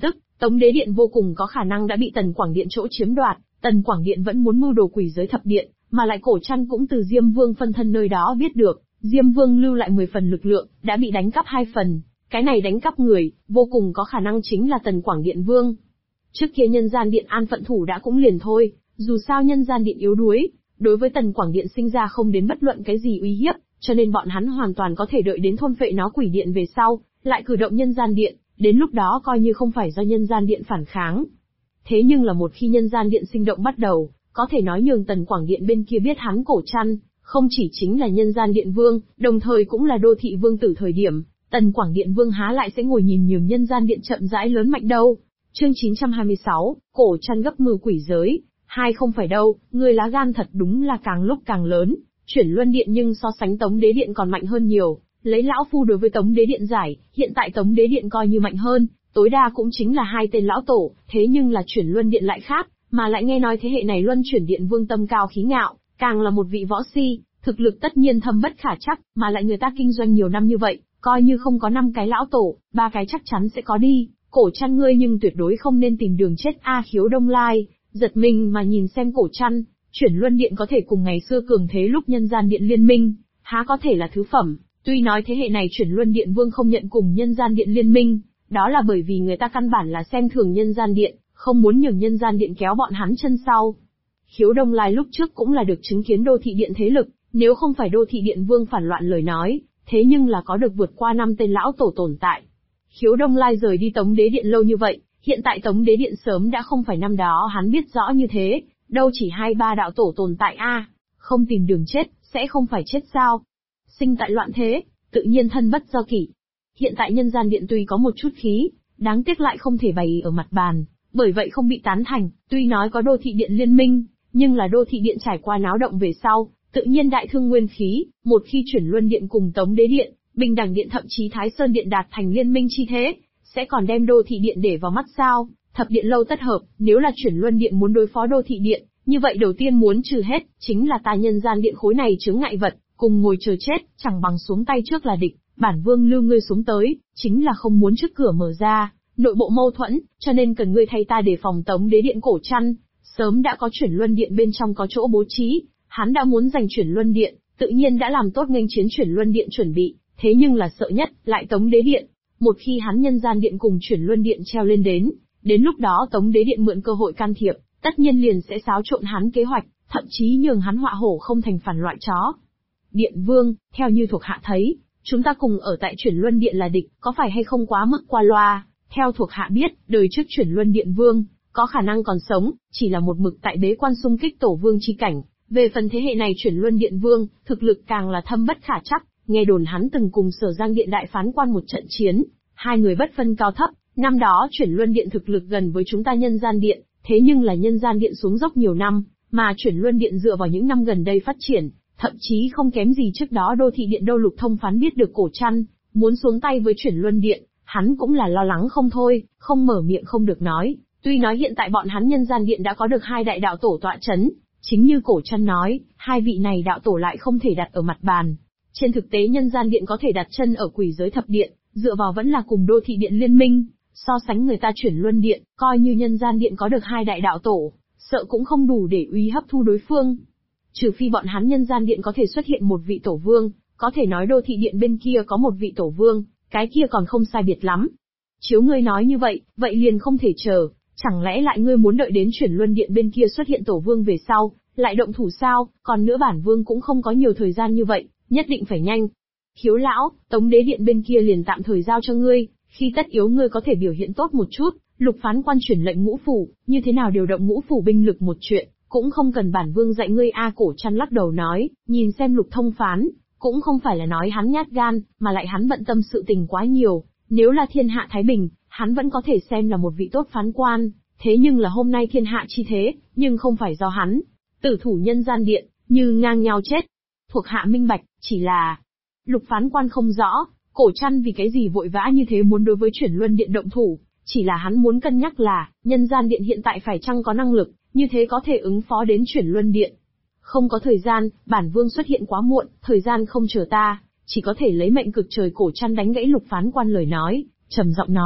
Speaker 1: Tống Đế Điện vô cùng có khả năng đã bị Tần Quảng Điện chỗ chiếm đoạt, Tần Quảng Điện vẫn muốn mưu đồ quỷ giới thập điện, mà lại Cổ Trăn cũng từ Diêm Vương phân thân nơi đó biết được, Diêm Vương lưu lại 10 phần lực lượng, đã bị đánh cắp 2 phần. Cái này đánh cắp người, vô cùng có khả năng chính là Tần Quảng Điện Vương. Trước kia Nhân Gian Điện an phận thủ đã cũng liền thôi, dù sao Nhân Gian Điện yếu đuối, đối với Tần Quảng Điện sinh ra không đến bất luận cái gì uy hiếp, cho nên bọn hắn hoàn toàn có thể đợi đến thôn phệ nó quỷ điện về sau, lại cử động Nhân Gian Điện, đến lúc đó coi như không phải do Nhân Gian Điện phản kháng. Thế nhưng là một khi Nhân Gian Điện sinh động bắt đầu, có thể nói nhường Tần Quảng Điện bên kia biết hắn Cổ Trăn, không chỉ chính là Nhân Gian Điện Vương, đồng thời cũng là đô thị vương tử thời điểm, Tần Quảng Điện Vương há lại sẽ ngồi nhìn nhường Nhân Gian Điện chậm rãi lớn mạnh đâu. Chương 926, Cổ Trăn gấp mưu quỷ giới. Hai không phải đâu, người lá gan thật đúng là càng lúc càng lớn, chuyển luân điện nhưng so sánh Tống Đế Điện còn mạnh hơn nhiều. Lấy lão phu đối với Tống Đế Điện giải, hiện tại Tống Đế Điện coi như mạnh hơn, tối đa cũng chính là 2 tên lão tổ, thế nhưng là chuyển luân điện lại khác, mà lại nghe nói thế hệ này luân chuyển điện vương tâm cao khí ngạo, càng là một vị võ si, thực lực tất nhiên thâm bất khả trắc, mà lại người ta kinh doanh nhiều năm như vậy, coi như không có 5 cái lão tổ, 3 cái chắc chắn sẽ có đi. Cổ Trăn ngươi nhưng tuyệt đối không nên tìm đường chết a. Khiếu Đông Lai giật mình mà nhìn xem Cổ Trăn, chuyển luân điện có thể cùng ngày xưa cường thế lúc Nhân Gian Điện liên minh, há có thể là thứ phẩm. Tuy nói thế hệ này chuyển luân điện vương không nhận cùng Nhân Gian Điện liên minh, đó là bởi vì người ta căn bản là xem thường Nhân Gian Điện, không muốn nhường Nhân Gian Điện kéo bọn hắn chân sau. Khiếu Đông Lai lúc trước cũng là được chứng kiến đô thị điện thế lực, nếu không phải đô thị điện vương phản loạn lời nói, thế nhưng là có được vượt qua 5 tên lão tổ tồn tại. Khiếu Đông Lai rời đi Tống Đế Điện lâu như vậy, hiện tại Tống Đế Điện sớm đã không phải năm đó hắn biết rõ như thế, đâu chỉ 2-3 đạo tổ tồn tại a, không tìm đường chết, sẽ không phải chết sao? Sinh tại loạn thế, tự nhiên thân bất do kỷ. Hiện tại Nhân Gian Điện tuy có một chút khí, đáng tiếc lại không thể bày ở mặt bàn, bởi vậy không bị tán thành, tuy nói có đô thị điện liên minh, nhưng là đô thị điện trải qua náo động về sau, tự nhiên đại thương nguyên khí, một khi chuyển luân điện cùng Tống Đế Điện, Bình Đẳng Điện thậm chí Thái Sơn Điện đạt thành liên minh chi thế, sẽ còn đem đô thị điện để vào mắt sao? Thập điện lâu tất hợp, nếu là chuyển luân điện muốn đối phó đô thị điện, như vậy đầu tiên muốn trừ hết, chính là ta Nhân Gian Điện khối này chướng ngại vật, cùng ngồi chờ chết, chẳng bằng xuống tay trước là địch. Bản vương lưu ngươi xuống tới, chính là không muốn trước cửa mở ra, nội bộ mâu thuẫn, cho nên cần ngươi thay ta để phòng Tống Đế Điện Cổ Trăn. Sớm đã có chuyển luân điện bên trong có chỗ bố trí, hắn đã muốn giành chuyển luân điện, tự nhiên đã làm tốt nghênh chiến chuyển luân điện chuẩn bị, thế nhưng là sợ nhất, lại Tống Đế Điện. Một khi hắn Nhân Gian Điện cùng chuyển luân điện treo lên đến lúc đó Tống Đế Điện mượn cơ hội can thiệp, tất nhiên liền sẽ xáo trộn hắn kế hoạch, thậm chí nhường hắn họa hổ không thành phản loại chó. Điện vương, theo như thuộc hạ thấy, chúng ta cùng ở tại chuyển luân điện là địch, có phải hay không quá mức qua loa? Theo thuộc hạ biết, đời trước chuyển luân điện vương, có khả năng còn sống, chỉ là một mực tại bế quan xung kích tổ vương chi cảnh. Về phần thế hệ này chuyển luân điện vương, thực lực càng là thâm bất khả trắc, nghe đồn hắn từng cùng Sở Giang Điện đại phán quan một trận chiến, 2 người bất phân cao thấp, năm đó chuyển luân điện thực lực gần với chúng ta Nhân Gian Điện, thế nhưng là Nhân Gian Điện xuống dốc nhiều năm, mà chuyển luân điện dựa vào những năm gần đây phát triển, thậm chí không kém gì trước đó đô thị điện đâu. Lục Thông Phán biết được Cổ Trăn muốn xuống tay với chuyển luân điện, hắn cũng là lo lắng không thôi, không mở miệng không được nói. Tuy nói hiện tại bọn hắn Nhân Gian Điện đã có được 2 đại đạo tổ tọa chấn, chính như Cổ Trăn nói, 2 vị này đạo tổ lại không thể đặt ở mặt bàn. Trên thực tế Nhân Gian Điện có thể đặt chân ở quỷ giới thập điện, dựa vào vẫn là cùng đô thị điện liên minh, so sánh người ta chuyển luân điện, coi như Nhân Gian Điện có được 2 đại đạo tổ, sợ cũng không đủ để uy hấp thu đối phương. Trừ phi bọn hắn Nhân Gian Điện có thể xuất hiện một vị tổ vương, có thể nói đô thị điện bên kia có một vị tổ vương, cái kia còn không sai biệt lắm. Chiếu ngươi nói như vậy, vậy liền không thể chờ, chẳng lẽ lại ngươi muốn đợi đến chuyển luân điện bên kia xuất hiện tổ vương về sau, lại động thủ sao? Còn nữa bản vương cũng không có nhiều thời gian như vậy, nhất định phải nhanh. Khiếu lão, Tống Đế Điện bên kia liền tạm thời giao cho ngươi, khi tất yếu ngươi có thể biểu hiện tốt một chút. Lục phán quan chuyển lệnh ngũ phủ, như thế nào điều động ngũ phủ binh lực một chuyện, cũng không cần bản vương dạy ngươi a. Cổ Trăn lắc đầu nói, nhìn xem Lục Thông Phán, cũng không phải là nói hắn nhát gan, mà lại hắn bận tâm sự tình quá nhiều. Nếu là thiên hạ thái bình, hắn vẫn có thể xem là một vị tốt phán quan, thế nhưng là hôm nay thiên hạ chi thế, nhưng không phải do hắn. Tử thủ Nhân Gian Điện, như ngang nhau chết. Thuộc hạ minh bạch, chỉ là... Lục phán quan không rõ, Cổ Trăn vì cái gì vội vã như thế muốn đối với chuyển luân điện động thủ, chỉ là hắn muốn cân nhắc là, Nhân Gian Điện hiện tại phải chăng có năng lực, như thế có thể ứng phó đến chuyển luân điện. Không có thời gian, bản vương xuất hiện quá muộn, thời gian không chờ ta, chỉ có thể lấy mệnh cực trời. Cổ Trăn đánh gãy Lục phán quan lời nói, trầm giọng nói,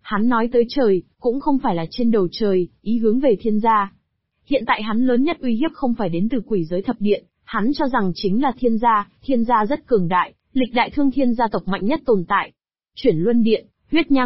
Speaker 1: Hắn nói tới trời, cũng không phải là trên đầu trời, ý hướng về thiên gia. Hiện tại hắn lớn nhất uy hiếp không phải đến từ quỷ giới thập điện, hắn cho rằng chính là thiên gia rất cường đại, lịch đại thương thiên gia tộc mạnh nhất tồn tại. Chuyển luân điện, huyết nha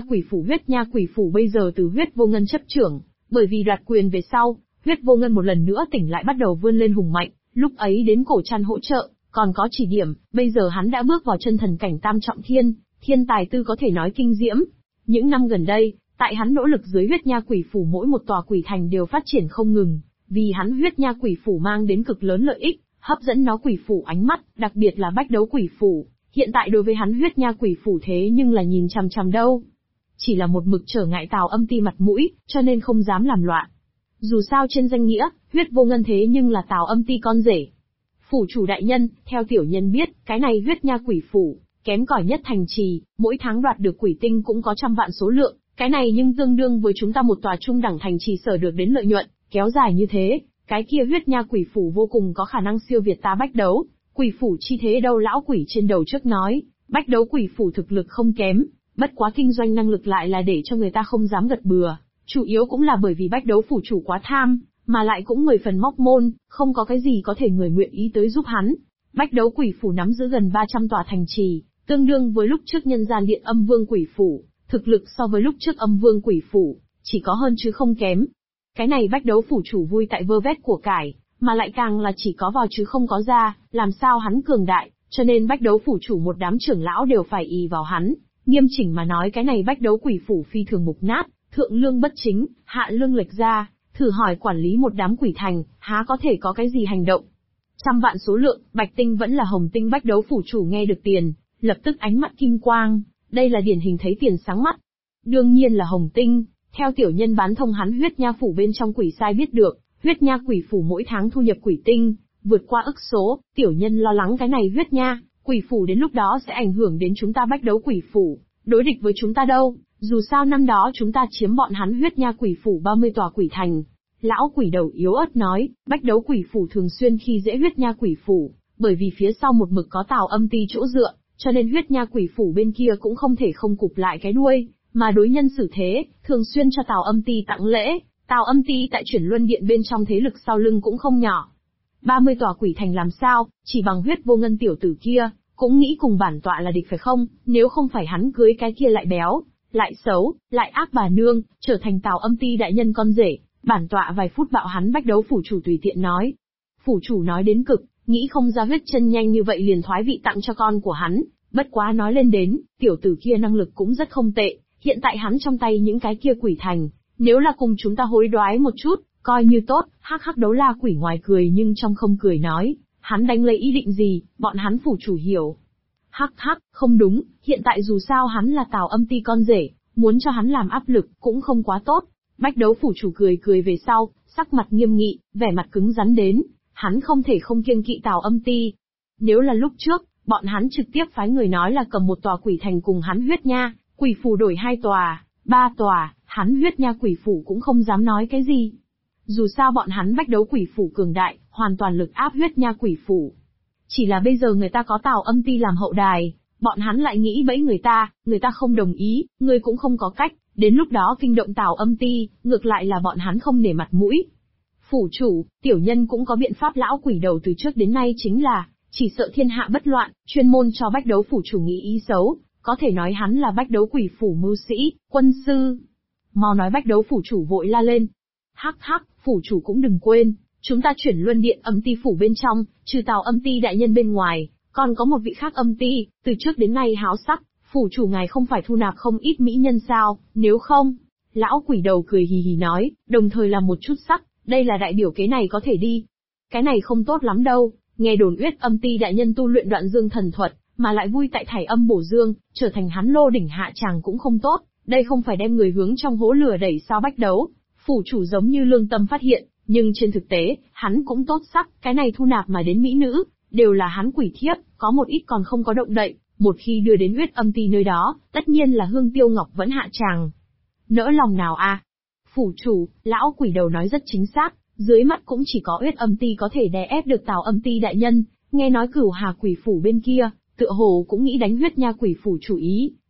Speaker 1: quỷ phủ bây giờ từ huyết vô ngân chấp trưởng, bởi vì đoạt quyền về sau, huyết vô ngân một lần nữa tỉnh lại bắt đầu vươn lên hùng mạnh, lúc ấy đến cổ trăn hỗ trợ, còn có chỉ điểm, bây giờ hắn đã bước vào chân thần cảnh tam trọng thiên tài tư có thể nói kinh diễm. Những năm gần đây, tại hắn nỗ lực dưới huyết nha quỷ phủ mỗi một tòa quỷ thành đều phát triển không ngừng, vì hắn huyết nha quỷ phủ mang đến cực lớn lợi ích, hấp dẫn nó quỷ phủ ánh mắt, đặc biệt là bách đấu quỷ phủ. Hiện tại đối với hắn huyết nha quỷ phủ thế nhưng là nhìn chằm chằm đâu. Chỉ là một mực trở ngại Tào Âm Ti mặt mũi, cho nên không dám làm loạn. Dù sao trên danh nghĩa, huyết vô ngân thế nhưng là Tào Âm Ti con rể. Phủ chủ đại nhân, theo tiểu nhân biết, cái này huyết nha quỷ phủ, kém cỏi nhất thành trì, mỗi tháng đoạt được quỷ tinh cũng có trăm vạn số lượng, cái này nhưng tương đương với chúng ta một tòa trung đẳng thành trì sở được đến lợi nhuận, kéo dài như thế, cái kia huyết nha quỷ phủ vô cùng có khả năng siêu việt ta bách đấu. Quỷ phủ chi thế đâu lão quỷ trên đầu trước nói, bách đấu quỷ phủ thực lực không kém, bất quá kinh doanh năng lực lại là để cho người ta không dám gật bừa, chủ yếu cũng là bởi vì bách đấu phủ chủ quá tham, mà lại cũng 10 phần móc môn, không có cái gì có thể người nguyện ý tới giúp hắn. Bách đấu quỷ phủ nắm giữ gần 300 tòa thành trì, tương đương với lúc trước nhân gian điện âm vương quỷ phủ, thực lực so với lúc trước âm vương quỷ phủ, chỉ có hơn chứ không kém. Cái này bách đấu phủ chủ vui tại vơ vét của cải, mà lại càng là chỉ có vào chứ không có ra, làm sao hắn cường đại, cho nên bách đấu phủ chủ một đám trưởng lão đều phải ì vào hắn. Nghiêm chỉnh mà nói cái này bách đấu quỷ phủ phi thường mục nát, thượng lương bất chính, hạ lương lệch ra, thử hỏi quản lý một đám quỷ thành, há có thể có cái gì hành động. Trăm vạn số lượng, bạch tinh vẫn là hồng tinh bách đấu phủ chủ nghe được tiền, lập tức ánh mắt kim quang, đây là điển hình thấy tiền sáng mắt. Đương nhiên là hồng tinh, theo tiểu nhân bán thông hắn huyết nha phủ bên trong quỷ sai biết được, huyết nha quỷ phủ mỗi tháng thu nhập quỷ tinh, vượt qua ức số, tiểu nhân lo lắng cái này huyết nha, quỷ phủ đến lúc đó sẽ ảnh hưởng đến chúng ta bách đấu quỷ phủ, đối địch với chúng ta đâu, dù sao năm đó chúng ta chiếm bọn hắn huyết nha quỷ phủ 30 tòa quỷ thành. Lão quỷ đầu yếu ớt nói, bách đấu quỷ phủ thường xuyên khi dễ huyết nha quỷ phủ, bởi vì phía sau một mực có Tào Âm Ti chỗ dựa, cho nên huyết nha quỷ phủ bên kia cũng không thể không cụp lại cái đuôi, mà đối nhân xử thế, thường xuyên cho Tào Âm Ti tặng lễ. Tào Âm Ti tại chuyển luân điện bên trong thế lực sau lưng cũng không nhỏ. 30 tòa quỷ thành làm sao, chỉ bằng huyết vô ngân tiểu tử kia, cũng nghĩ cùng bản tọa là địch phải không, nếu không phải hắn cưới cái kia lại béo, lại xấu, lại ác bà nương, trở thành Tào Âm Ti đại nhân con rể, bản tọa vài phút bạo hắn bách đấu phủ chủ tùy tiện nói. Phủ chủ nói đến cực, nghĩ không ra huyết chân nhanh như vậy liền thoái vị tặng cho con của hắn, bất quá nói lên đến, tiểu tử kia năng lực cũng rất không tệ, hiện tại hắn trong tay những cái kia quỷ thành. Nếu là cùng chúng ta hối đoái một chút, coi như tốt, hắc hắc đấu la quỷ ngoài cười nhưng trong không cười nói, hắn đánh lấy ý định gì, bọn hắn phủ chủ hiểu. Hắc hắc, không đúng, hiện tại dù sao hắn là Tào Âm Ti con rể, muốn cho hắn làm áp lực cũng không quá tốt. Bách đấu phủ chủ cười về sau, sắc mặt nghiêm nghị, vẻ mặt cứng rắn đến, hắn không thể không kiêng kỵ Tào Âm Ti. Nếu là lúc trước, bọn hắn trực tiếp phái người nói là cầm một tòa quỷ thành cùng hắn huyết nha, quỷ phủ đổi 2 tòa, 3 tòa, hắn huyết nha quỷ phủ cũng không dám nói cái gì. Dù sao bọn hắn bách đấu quỷ phủ cường đại, hoàn toàn lực áp huyết nha quỷ phủ. Chỉ là bây giờ người ta có Tào Âm Ti làm hậu đài, bọn hắn lại nghĩ bẫy người ta không đồng ý, người cũng không có cách, đến lúc đó kinh động Tào Âm Ti, ngược lại là bọn hắn không để mặt mũi. Phủ chủ, tiểu nhân cũng có biện pháp lão quỷ đầu từ trước đến nay chính là, chỉ sợ thiên hạ bất loạn, chuyên môn cho bách đấu phủ chủ nghĩ ý xấu, có thể nói hắn là bách đấu quỷ phủ mưu sĩ, quân sư. Mau nói bách đấu phủ chủ vội la lên. Hắc hắc, phủ chủ cũng đừng quên, chúng ta chuyển luân điện Âm Ti phủ bên trong, trừ Tào Âm Ti đại nhân bên ngoài, còn có một vị khác Âm Ti, từ trước đến nay háo sắc, phủ chủ ngài không phải thu nạp không ít mỹ nhân sao, nếu không, lão quỷ đầu cười hì hì nói, đồng thời làm một chút sắc, đây là đại biểu kế này có thể đi. Cái này không tốt lắm đâu, nghe đồn Uyết Âm Ti đại nhân tu luyện Đoạn Dương thần thuật, mà lại vui tại thải âm bổ dương, trở thành hắn lô đỉnh hạ tràng cũng không tốt, đây không phải đem người hướng trong hố lửa đẩy sao bách đấu. Phủ chủ giống như lương tâm phát hiện, nhưng trên thực tế, hắn cũng tốt sắc, cái này thu nạp mà đến mỹ nữ, đều là hắn quỷ thiếp, có một ít còn không có động đậy, một khi đưa đến Uyết Âm Ti nơi đó, tất nhiên là Hương Tiêu Ngọc vẫn hạ tràng. Nỡ lòng nào à? Phủ chủ, lão quỷ đầu nói rất chính xác, dưới mắt cũng chỉ có Uyết Âm Ti có thể đè ép được Tào Âm Ti đại nhân, nghe nói Cửu Hà quỷ phủ bên kia, tựa hồ cũng nghĩ đánh huyết nha quỷ phủ chủ ý,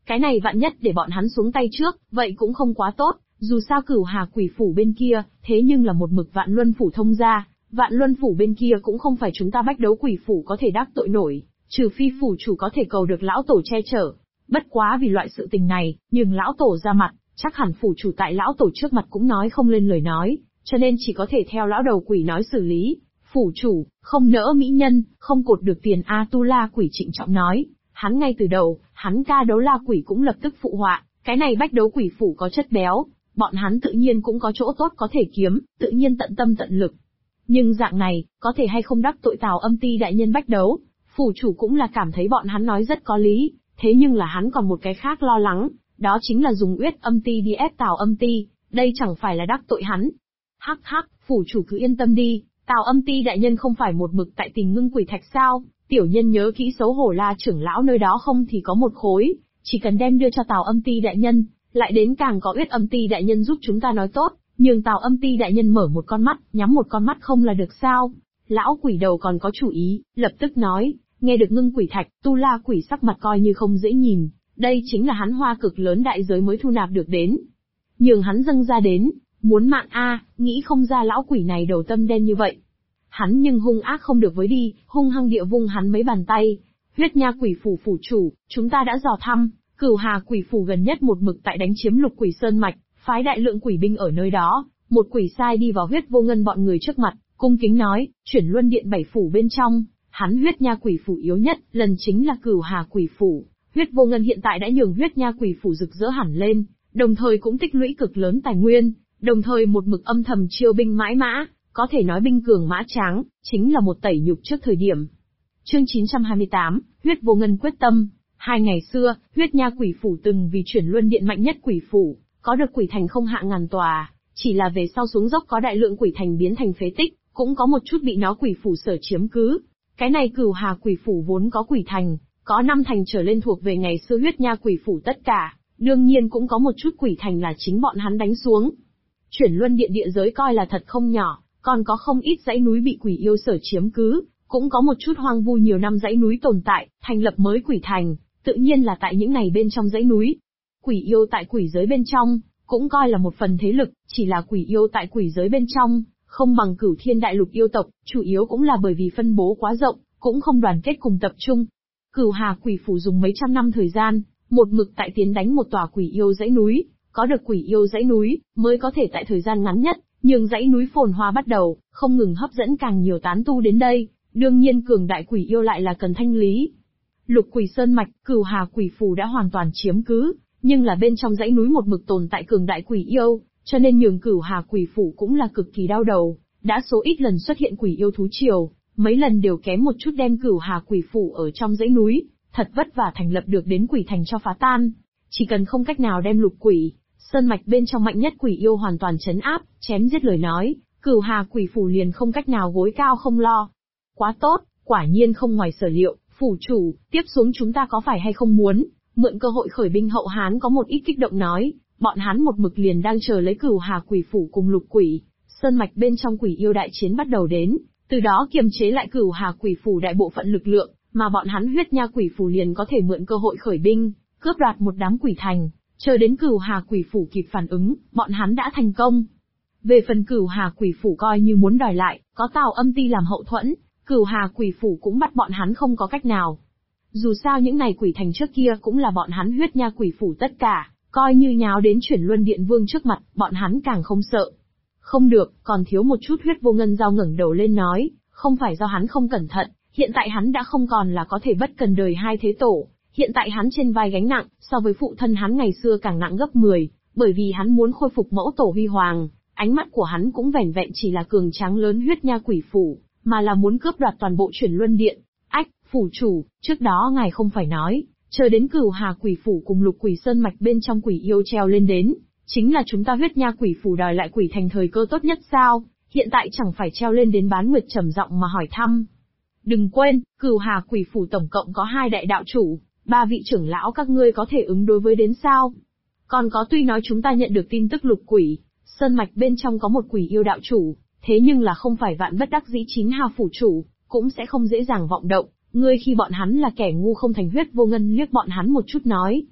Speaker 1: Cái này vạn nhất để bọn hắn xuống tay trước, vậy cũng không quá tốt, dù sao Cửu Hà Quỷ Phủ bên kia, thế nhưng là một mực Vạn Luân Phủ thông ra, Vạn Luân Phủ bên kia cũng không phải chúng ta Bách Đấu Quỷ Phủ có thể đắc tội nổi, trừ phi phủ chủ có thể cầu được lão tổ che chở. Bất quá vì loại sự tình này, nhưng lão tổ ra mặt, chắc hẳn phủ chủ tại lão tổ trước mặt cũng nói không lên lời nói, cho nên chỉ có thể theo lão đầu quỷ nói xử lý. Phủ chủ, không nỡ mỹ nhân, không cột được tiền A Tu La Quỷ trịnh trọng nói, hắn ngay từ đầu, hắn ca Đấu La Quỷ cũng lập tức phụ họa, cái này Bách Đấu Quỷ Phủ có chất béo, bọn hắn tự nhiên cũng có chỗ tốt có thể kiếm, tự nhiên tận tâm tận lực. Nhưng dạng này, có thể hay không đắc tội Tào Âm Ti đại nhân Bách Đấu, phủ chủ cũng là cảm thấy bọn hắn nói rất có lý, thế nhưng là hắn còn một cái khác lo lắng, đó chính là dùng Uyết Âm Ti đi ép Tào Âm Ti, đây chẳng phải là đắc tội hắn. Hắc hắc, phủ chủ cứ yên tâm đi, Tào Âm Ti đại nhân không phải một mực tại Tình Ngưng Quỷ Thạch sao, tiểu nhân nhớ kỹ xấu hổ La trưởng lão nơi đó không thì có một khối, chỉ cần đem đưa cho Tào Âm Ti đại nhân, lại đến càng có Uyết Âm Ti đại nhân giúp chúng ta nói tốt, nhường Tào Âm Ti đại nhân mở một con mắt, nhắm một con mắt không là được sao? Lão quỷ đầu còn có chủ ý, lập tức nói, nghe được Ngưng Quỷ Thạch, Tu La Quỷ sắc mặt coi như không dễ nhìn, đây chính là hắn hoa cực lớn đại giới mới thu nạp được đến. Nhường hắn dâng ra đến, muốn mạng nghĩ không ra lão quỷ này đầu tâm đen như vậy. Hắn nhưng hung ác không được với đi, hung hăng địa vung hắn mấy bàn tay. Huyết Nha Quỷ Phủ phủ chủ, chúng ta đã dò thăm, Cửu Hà Quỷ Phủ gần nhất một mực tại đánh chiếm Lục Quỷ Sơn mạch, phái đại lượng quỷ binh ở nơi đó. Một quỷ sai đi vào Huyết Vô Ngân bọn người trước mặt, cung kính nói, chuyển luân điện 7 phủ bên trong, hắn Huyết Nha Quỷ Phủ yếu nhất, lần chính là Cửu Hà Quỷ Phủ. Huyết Vô Ngân hiện tại đã nhường Huyết Nha Quỷ Phủ rực rỡ hẳn lên, đồng thời cũng tích lũy cực lớn tài nguyên, đồng thời một mực âm thầm chiêu binh mãi mã, có thể nói binh cường mã tráng, chính là một tẩy nhục trước thời điểm. Chương 928, Huyết Vô Ngân quyết tâm. 2 ngày xưa, Huyết Nha Quỷ Phủ từng vì chuyển luân điện mạnh nhất quỷ phủ, có được quỷ thành không hạ ngàn tòa, chỉ là về sau xuống dốc có đại lượng quỷ thành biến thành phế tích, cũng có một chút bị nó quỷ phủ sở chiếm cứ. Cái này Cửu Hà Quỷ Phủ vốn có quỷ thành, có 5 thành trở lên thuộc về ngày xưa Huyết Nha Quỷ Phủ tất cả, đương nhiên cũng có một chút quỷ thành là chính bọn hắn đánh xuống. Chuyển luân điện địa giới coi là thật không nhỏ, còn có không ít dãy núi bị quỷ yêu sở chiếm cứ, cũng có một chút hoang vu nhiều năm dãy núi tồn tại, thành lập mới quỷ thành, tự nhiên là tại những này bên trong dãy núi. Quỷ yêu tại quỷ giới bên trong, cũng coi là một phần thế lực, chỉ là quỷ yêu tại quỷ giới bên trong, không bằng Cửu Thiên Đại Lục yêu tộc, chủ yếu cũng là bởi vì phân bố quá rộng, cũng không đoàn kết cùng tập trung. Cửu Hà Quỷ Phủ dùng mấy trăm năm thời gian, một mực tại tiến đánh một tòa quỷ yêu dãy núi, có được quỷ yêu dãy núi, mới có thể tại thời gian ngắn nhất, nhường dãy núi phồn hoa bắt đầu, không ngừng hấp dẫn càng nhiều tán tu đến đây, đương nhiên cường đại quỷ yêu lại là cần thanh lý. Lục Quỷ Sơn mạch, Cửu Hà Quỷ Phủ đã hoàn toàn chiếm cứ, nhưng là bên trong dãy núi một mực tồn tại cường đại quỷ yêu, cho nên nhường Cửu Hà Quỷ Phủ cũng là cực kỳ đau đầu, đã số ít lần xuất hiện quỷ yêu thú triều, mấy lần đều kém một chút đem Cửu Hà Quỷ Phủ ở trong dãy núi, thật vất vả thành lập được đến quỷ thành cho phá tan. Chỉ cần không cách nào đem Lục Quỷ Sơn mạch bên trong mạnh nhất quỷ yêu hoàn toàn trấn áp, chém giết lời nói, Cửu Hà Quỷ Phủ liền không cách nào gối cao không lo. Quá tốt, quả nhiên không ngoài sở liệu, phủ chủ, tiếp xuống chúng ta có phải hay không muốn mượn cơ hội khởi binh? Hậu Hán có một ít kích động nói, bọn hắn một mực liền đang chờ lấy Cửu Hà Quỷ Phủ cùng Lục Quỷ Sơn mạch bên trong quỷ yêu đại chiến bắt đầu đến, từ đó kiềm chế lại Cửu Hà Quỷ Phủ đại bộ phận lực lượng, mà bọn hắn Huyết Nha Quỷ Phủ liền có thể mượn cơ hội khởi binh, cướp đoạt một đám quỷ thành. Chờ đến Cửu Hà Quỷ Phủ kịp phản ứng, bọn hắn đã thành công. Về phần Cửu Hà Quỷ Phủ coi như muốn đòi lại, có Tào Âm Ti làm hậu thuẫn, Cửu Hà Quỷ Phủ cũng bắt bọn hắn không có cách nào. Dù sao những này quỷ thành trước kia cũng là bọn hắn Huyết Nha Quỷ Phủ tất cả, coi như nháo đến chuyển luân điện vương trước mặt, bọn hắn càng không sợ. Không được, còn thiếu một chút. Huyết Vô Ngân Giao ngẩng đầu lên nói, không phải do hắn không cẩn thận, hiện tại hắn đã không còn là có thể bất cần đời hai thế tổ. Hiện tại hắn trên vai gánh nặng, so với phụ thân hắn ngày xưa càng nặng gấp 10, bởi vì hắn muốn khôi phục mẫu tổ huy hoàng, ánh mắt của hắn cũng vẻn vẹn chỉ là cường tráng lớn Huyết Nha Quỷ Phủ, mà là muốn cướp đoạt toàn bộ chuyển luân điện. Ách, phủ chủ, trước đó ngài không phải nói, chờ đến Cửu Hà Quỷ Phủ cùng Lục Quỷ Sơn mạch bên trong quỷ yêu treo lên đến, chính là chúng ta Huyết Nha Quỷ Phủ đòi lại quỷ thành thời cơ tốt nhất sao? Hiện tại chẳng phải treo lên đến? Bán Nguyệt trầm giọng mà hỏi thăm. Đừng quên, Cửu Hà Quỷ Phủ tổng cộng có 2 đại đạo chủ, 3 vị trưởng lão, các ngươi có thể ứng đối với đến sao? Còn có, tuy nói chúng ta nhận được tin tức Lục Quỷ Sơn mạch bên trong có một quỷ yêu đạo chủ, thế nhưng là không phải vạn bất đắc dĩ chính Hà phủ chủ, cũng sẽ không dễ dàng vọng động, ngươi khi bọn hắn là kẻ ngu không thành. Huyết Vô Ngân liếc bọn hắn một chút nói.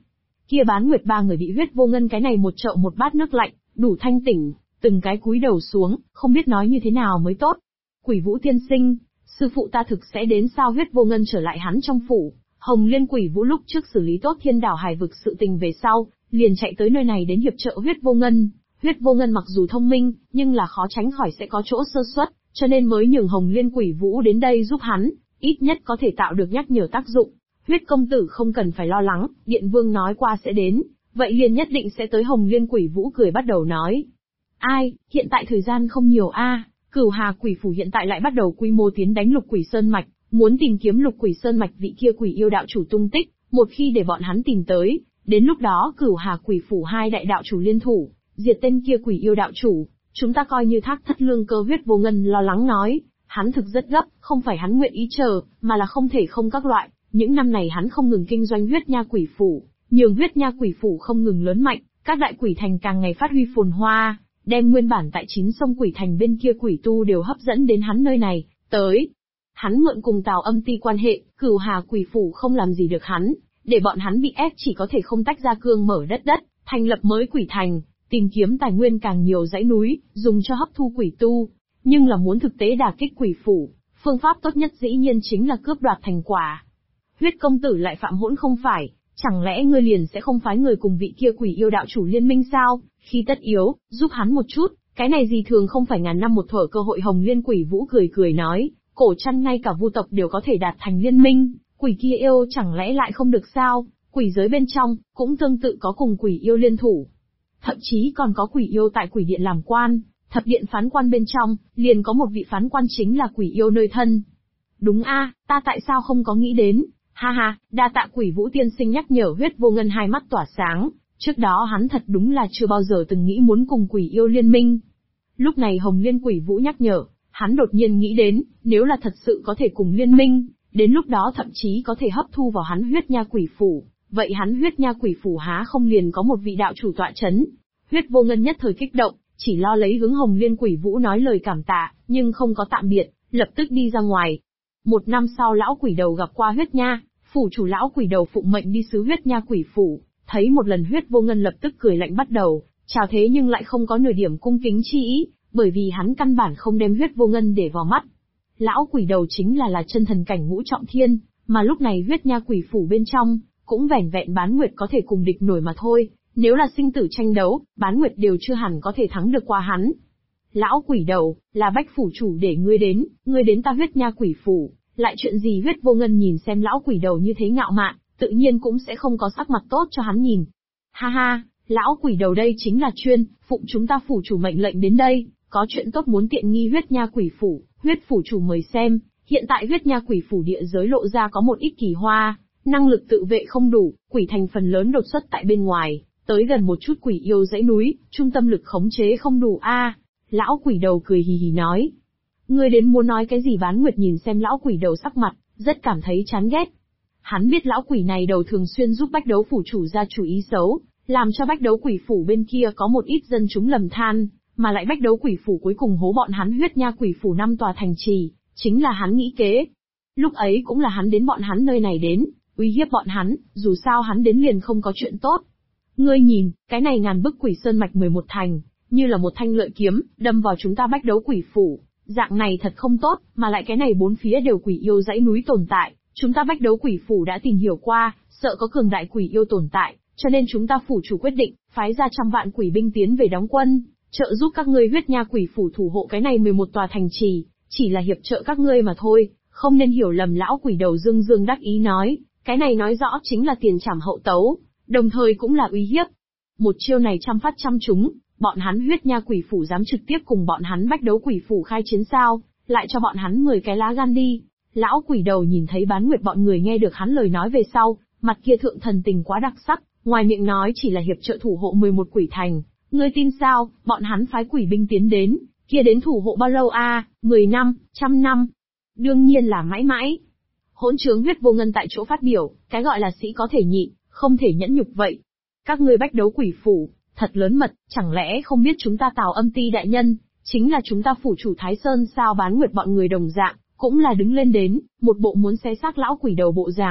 Speaker 1: Kia Bán Nguyệt ba người bị Huyết Vô Ngân cái này một chậu một bát nước lạnh, đủ thanh tỉnh, từng cái cúi đầu xuống, không biết nói như thế nào mới tốt. Quỷ Vũ tiên sinh, sư phụ ta thực sẽ đến sao? Huyết Vô Ngân trở lại hắn trong phủ. Hồng Liên Quỷ Vũ lúc trước xử lý tốt Thiên Đảo Hải vực sự tình về sau, liền chạy tới nơi này đến hiệp trợ Huyết Vô Ngân. Huyết Vô Ngân mặc dù thông minh, nhưng là khó tránh khỏi sẽ có chỗ sơ suất, cho nên mới nhường Hồng Liên Quỷ Vũ đến đây giúp hắn, ít nhất có thể tạo được nhắc nhở tác dụng. Huyết công tử không cần phải lo lắng, Điện Vương nói qua sẽ đến, vậy liền nhất định sẽ tới. Hồng Liên Quỷ Vũ cười bắt đầu nói. Ai, hiện tại thời gian không nhiều a, Cửu Hà Quỷ Phủ hiện tại lại bắt đầu quy mô tiến đánh Lục Quỷ Sơn Mạch, muốn tìm kiếm Lục Quỷ Sơn Mạch vị kia quỷ yêu đạo chủ tung tích, một khi để bọn hắn tìm tới, đến lúc đó Cửu Hà Quỷ Phủ hai đại đạo chủ liên thủ, diệt tên kia quỷ yêu đạo chủ, chúng ta coi như thác thất lương cơ. Huyết Vô Ngân lo lắng nói, hắn thực rất gấp, không phải hắn nguyện ý chờ, mà là không thể không các loại. Những năm này hắn không ngừng kinh doanh Huyết Nha Quỷ Phủ, nhường Huyết Nha Quỷ Phủ không ngừng lớn mạnh, các đại quỷ thành càng ngày phát huy phồn hoa, đem nguyên bản tại 9 sông quỷ thành bên kia quỷ tu đều hấp dẫn đến hắn nơi này, tới. Hắn mượn cùng Tào Âm Ti quan hệ, Cửu Hà Quỷ Phủ không làm gì được hắn, để bọn hắn bị ép chỉ có thể không tách ra cương mở đất, thành lập mới quỷ thành, tìm kiếm tài nguyên càng nhiều dãy núi, dùng cho hấp thu quỷ tu. Nhưng là muốn thực tế đả kích quỷ phủ, phương pháp tốt nhất dĩ nhiên chính là cướp đoạt thành quả. Huyết công tử lại phạm hỗn không phải, chẳng lẽ ngươi liền sẽ không phái người cùng vị kia quỷ yêu đạo chủ liên minh sao? Khi tất yếu, giúp hắn một chút, cái này gì thường không phải ngàn năm một thuở cơ hội. Hồng Liên Quỷ Vũ cười cười nói, cổ chăn ngay cả vu tộc đều có thể đạt thành liên minh, quỷ kia yêu chẳng lẽ lại không được sao? Quỷ giới bên trong, cũng tương tự có cùng quỷ yêu liên thủ. Thậm chí còn có quỷ yêu tại quỷ điện làm quan, thập điện phán quan bên trong, liền có một vị phán quan chính là quỷ yêu nơi thân. Đúng a, ta tại sao không có nghĩ đến, ha ha, đa tạ Quỷ Vũ tiên sinh nhắc nhở. Huyết Vô Ngân hai mắt tỏa sáng, trước đó hắn thật đúng là chưa bao giờ từng nghĩ muốn cùng quỷ yêu liên minh. Lúc này Hồng Liên Quỷ Vũ nhắc nhở, hắn đột nhiên nghĩ đến, nếu là thật sự có thể cùng liên minh, đến lúc đó thậm chí có thể hấp thu vào hắn Huyết Nha Quỷ Phủ, vậy hắn Huyết Nha Quỷ Phủ há không liền có một vị đạo chủ tọa chấn. Huyết Vô Ngân nhất thời kích động, chỉ lo lấy hướng Hồng Liên Quỷ Vũ nói lời cảm tạ, nhưng không có tạm biệt, lập tức đi ra ngoài. Một năm sau lão quỷ đầu gặp qua Huyết Nha, phủ chủ lão quỷ đầu phụng mệnh đi sứ Huyết Nha Quỷ Phủ, thấy một lần Huyết Vô Ngân lập tức cười lạnh bắt đầu, chào thế nhưng lại không có nửa điểm cung kính chi ý, bởi vì hắn căn bản không đem Huyết Vô Ngân để vào mắt. Lão quỷ đầu chính là chân thần cảnh ngũ trọng thiên, mà lúc này Huyết Nha Quỷ Phủ bên trong, cũng vẻn vẹn Bán Nguyệt có thể cùng địch nổi mà thôi, nếu là sinh tử tranh đấu, Bán Nguyệt đều chưa hẳn có thể thắng được qua hắn. Lão quỷ đầu, là Bách phủ chủ để ngươi đến ta Huyết Nha Quỷ Phủ, lại chuyện gì? Huyết Vô Ngân nhìn xem lão quỷ đầu như thế ngạo mạn, tự nhiên cũng sẽ không có sắc mặt tốt cho hắn nhìn. Ha ha, lão quỷ đầu đây chính là chuyên, phụng chúng ta phủ chủ mệnh lệnh đến đây, có chuyện tốt muốn tiện nghi Huyết Nha Quỷ Phủ. Huyết phủ chủ mời xem, hiện tại Huyết Nha Quỷ Phủ địa giới lộ ra có một ít kỳ hoa, năng lực tự vệ không đủ, quỷ thành phần lớn đột xuất tại bên ngoài, tới gần một chút quỷ yêu dãy núi, trung tâm lực khống chế không đủ a. Lão quỷ đầu cười hì hì nói. Ngươi đến muốn nói cái gì? Bán Nguyệt nhìn xem lão quỷ đầu sắc mặt, rất cảm thấy chán ghét. Hắn biết lão quỷ này đầu thường xuyên giúp Bách Đấu phủ chủ ra chủ ý xấu, làm cho Bách Đấu Quỷ Phủ bên kia có một ít dân chúng lầm than, mà lại Bách Đấu Quỷ Phủ cuối cùng hố bọn hắn Huyết Nha Quỷ Phủ 5 tòa thành trì, chính là hắn nghĩ kế. Lúc ấy cũng là hắn đến bọn hắn nơi này đến, uy hiếp bọn hắn, dù sao hắn đến liền không có chuyện tốt. Ngươi nhìn, cái này ngàn bức quỷ sơn mạch 11 thành, như là một thanh lợi kiếm, đâm vào chúng ta Bách Đấu Quỷ Phủ, dạng này thật không tốt, mà lại cái này bốn phía đều quỷ yêu dãy núi tồn tại, chúng ta Bách Đấu Quỷ Phủ đã tìm hiểu qua, sợ có cường đại quỷ yêu tồn tại, cho nên chúng ta phủ chủ quyết định, phái ra 100 vạn quỷ binh tiến về đóng quân, trợ giúp các ngươi Huyết Nha Quỷ Phủ thủ hộ cái này 11 tòa thành trì, chỉ là hiệp trợ các ngươi mà thôi, không nên hiểu lầm. Lão quỷ đầu dương dương đắc ý nói, cái này nói rõ chính là tiền trảm hậu tấu, đồng thời cũng là uy hiếp. Một chiêu này trăm phát trăm trúng, bọn hắn Huyết Nha Quỷ Phủ dám trực tiếp cùng bọn hắn Bách Đấu Quỷ Phủ khai chiến sao, lại cho bọn hắn 10 cái lá gan đi. Lão quỷ đầu nhìn thấy Bán Nguyệt bọn người nghe được hắn lời nói về sau, mặt kia thượng thần tình quá đặc sắc, ngoài miệng nói chỉ là hiệp trợ thủ hộ 11 quỷ thành, ngươi tin sao? Bọn hắn phái quỷ binh tiến đến, kia đến thủ hộ bao lâu a? 10 năm, 100 năm? Đương nhiên là mãi mãi. Hỗn trướng. Huyết Vô Ngân tại chỗ phát biểu, cái gọi là sĩ có thể nhịn, không thể nhẫn nhục vậy. Các ngươi Bách Đấu Quỷ Phủ, thật lớn mật, chẳng lẽ không biết chúng ta Tào Âm Ti đại nhân, chính là chúng ta phủ chủ Thái Sơn sao? Bán Nguyệt bọn người đồng dạng, cũng là đứng lên đến, một bộ muốn xé xác lão quỷ đầu bộ dáng,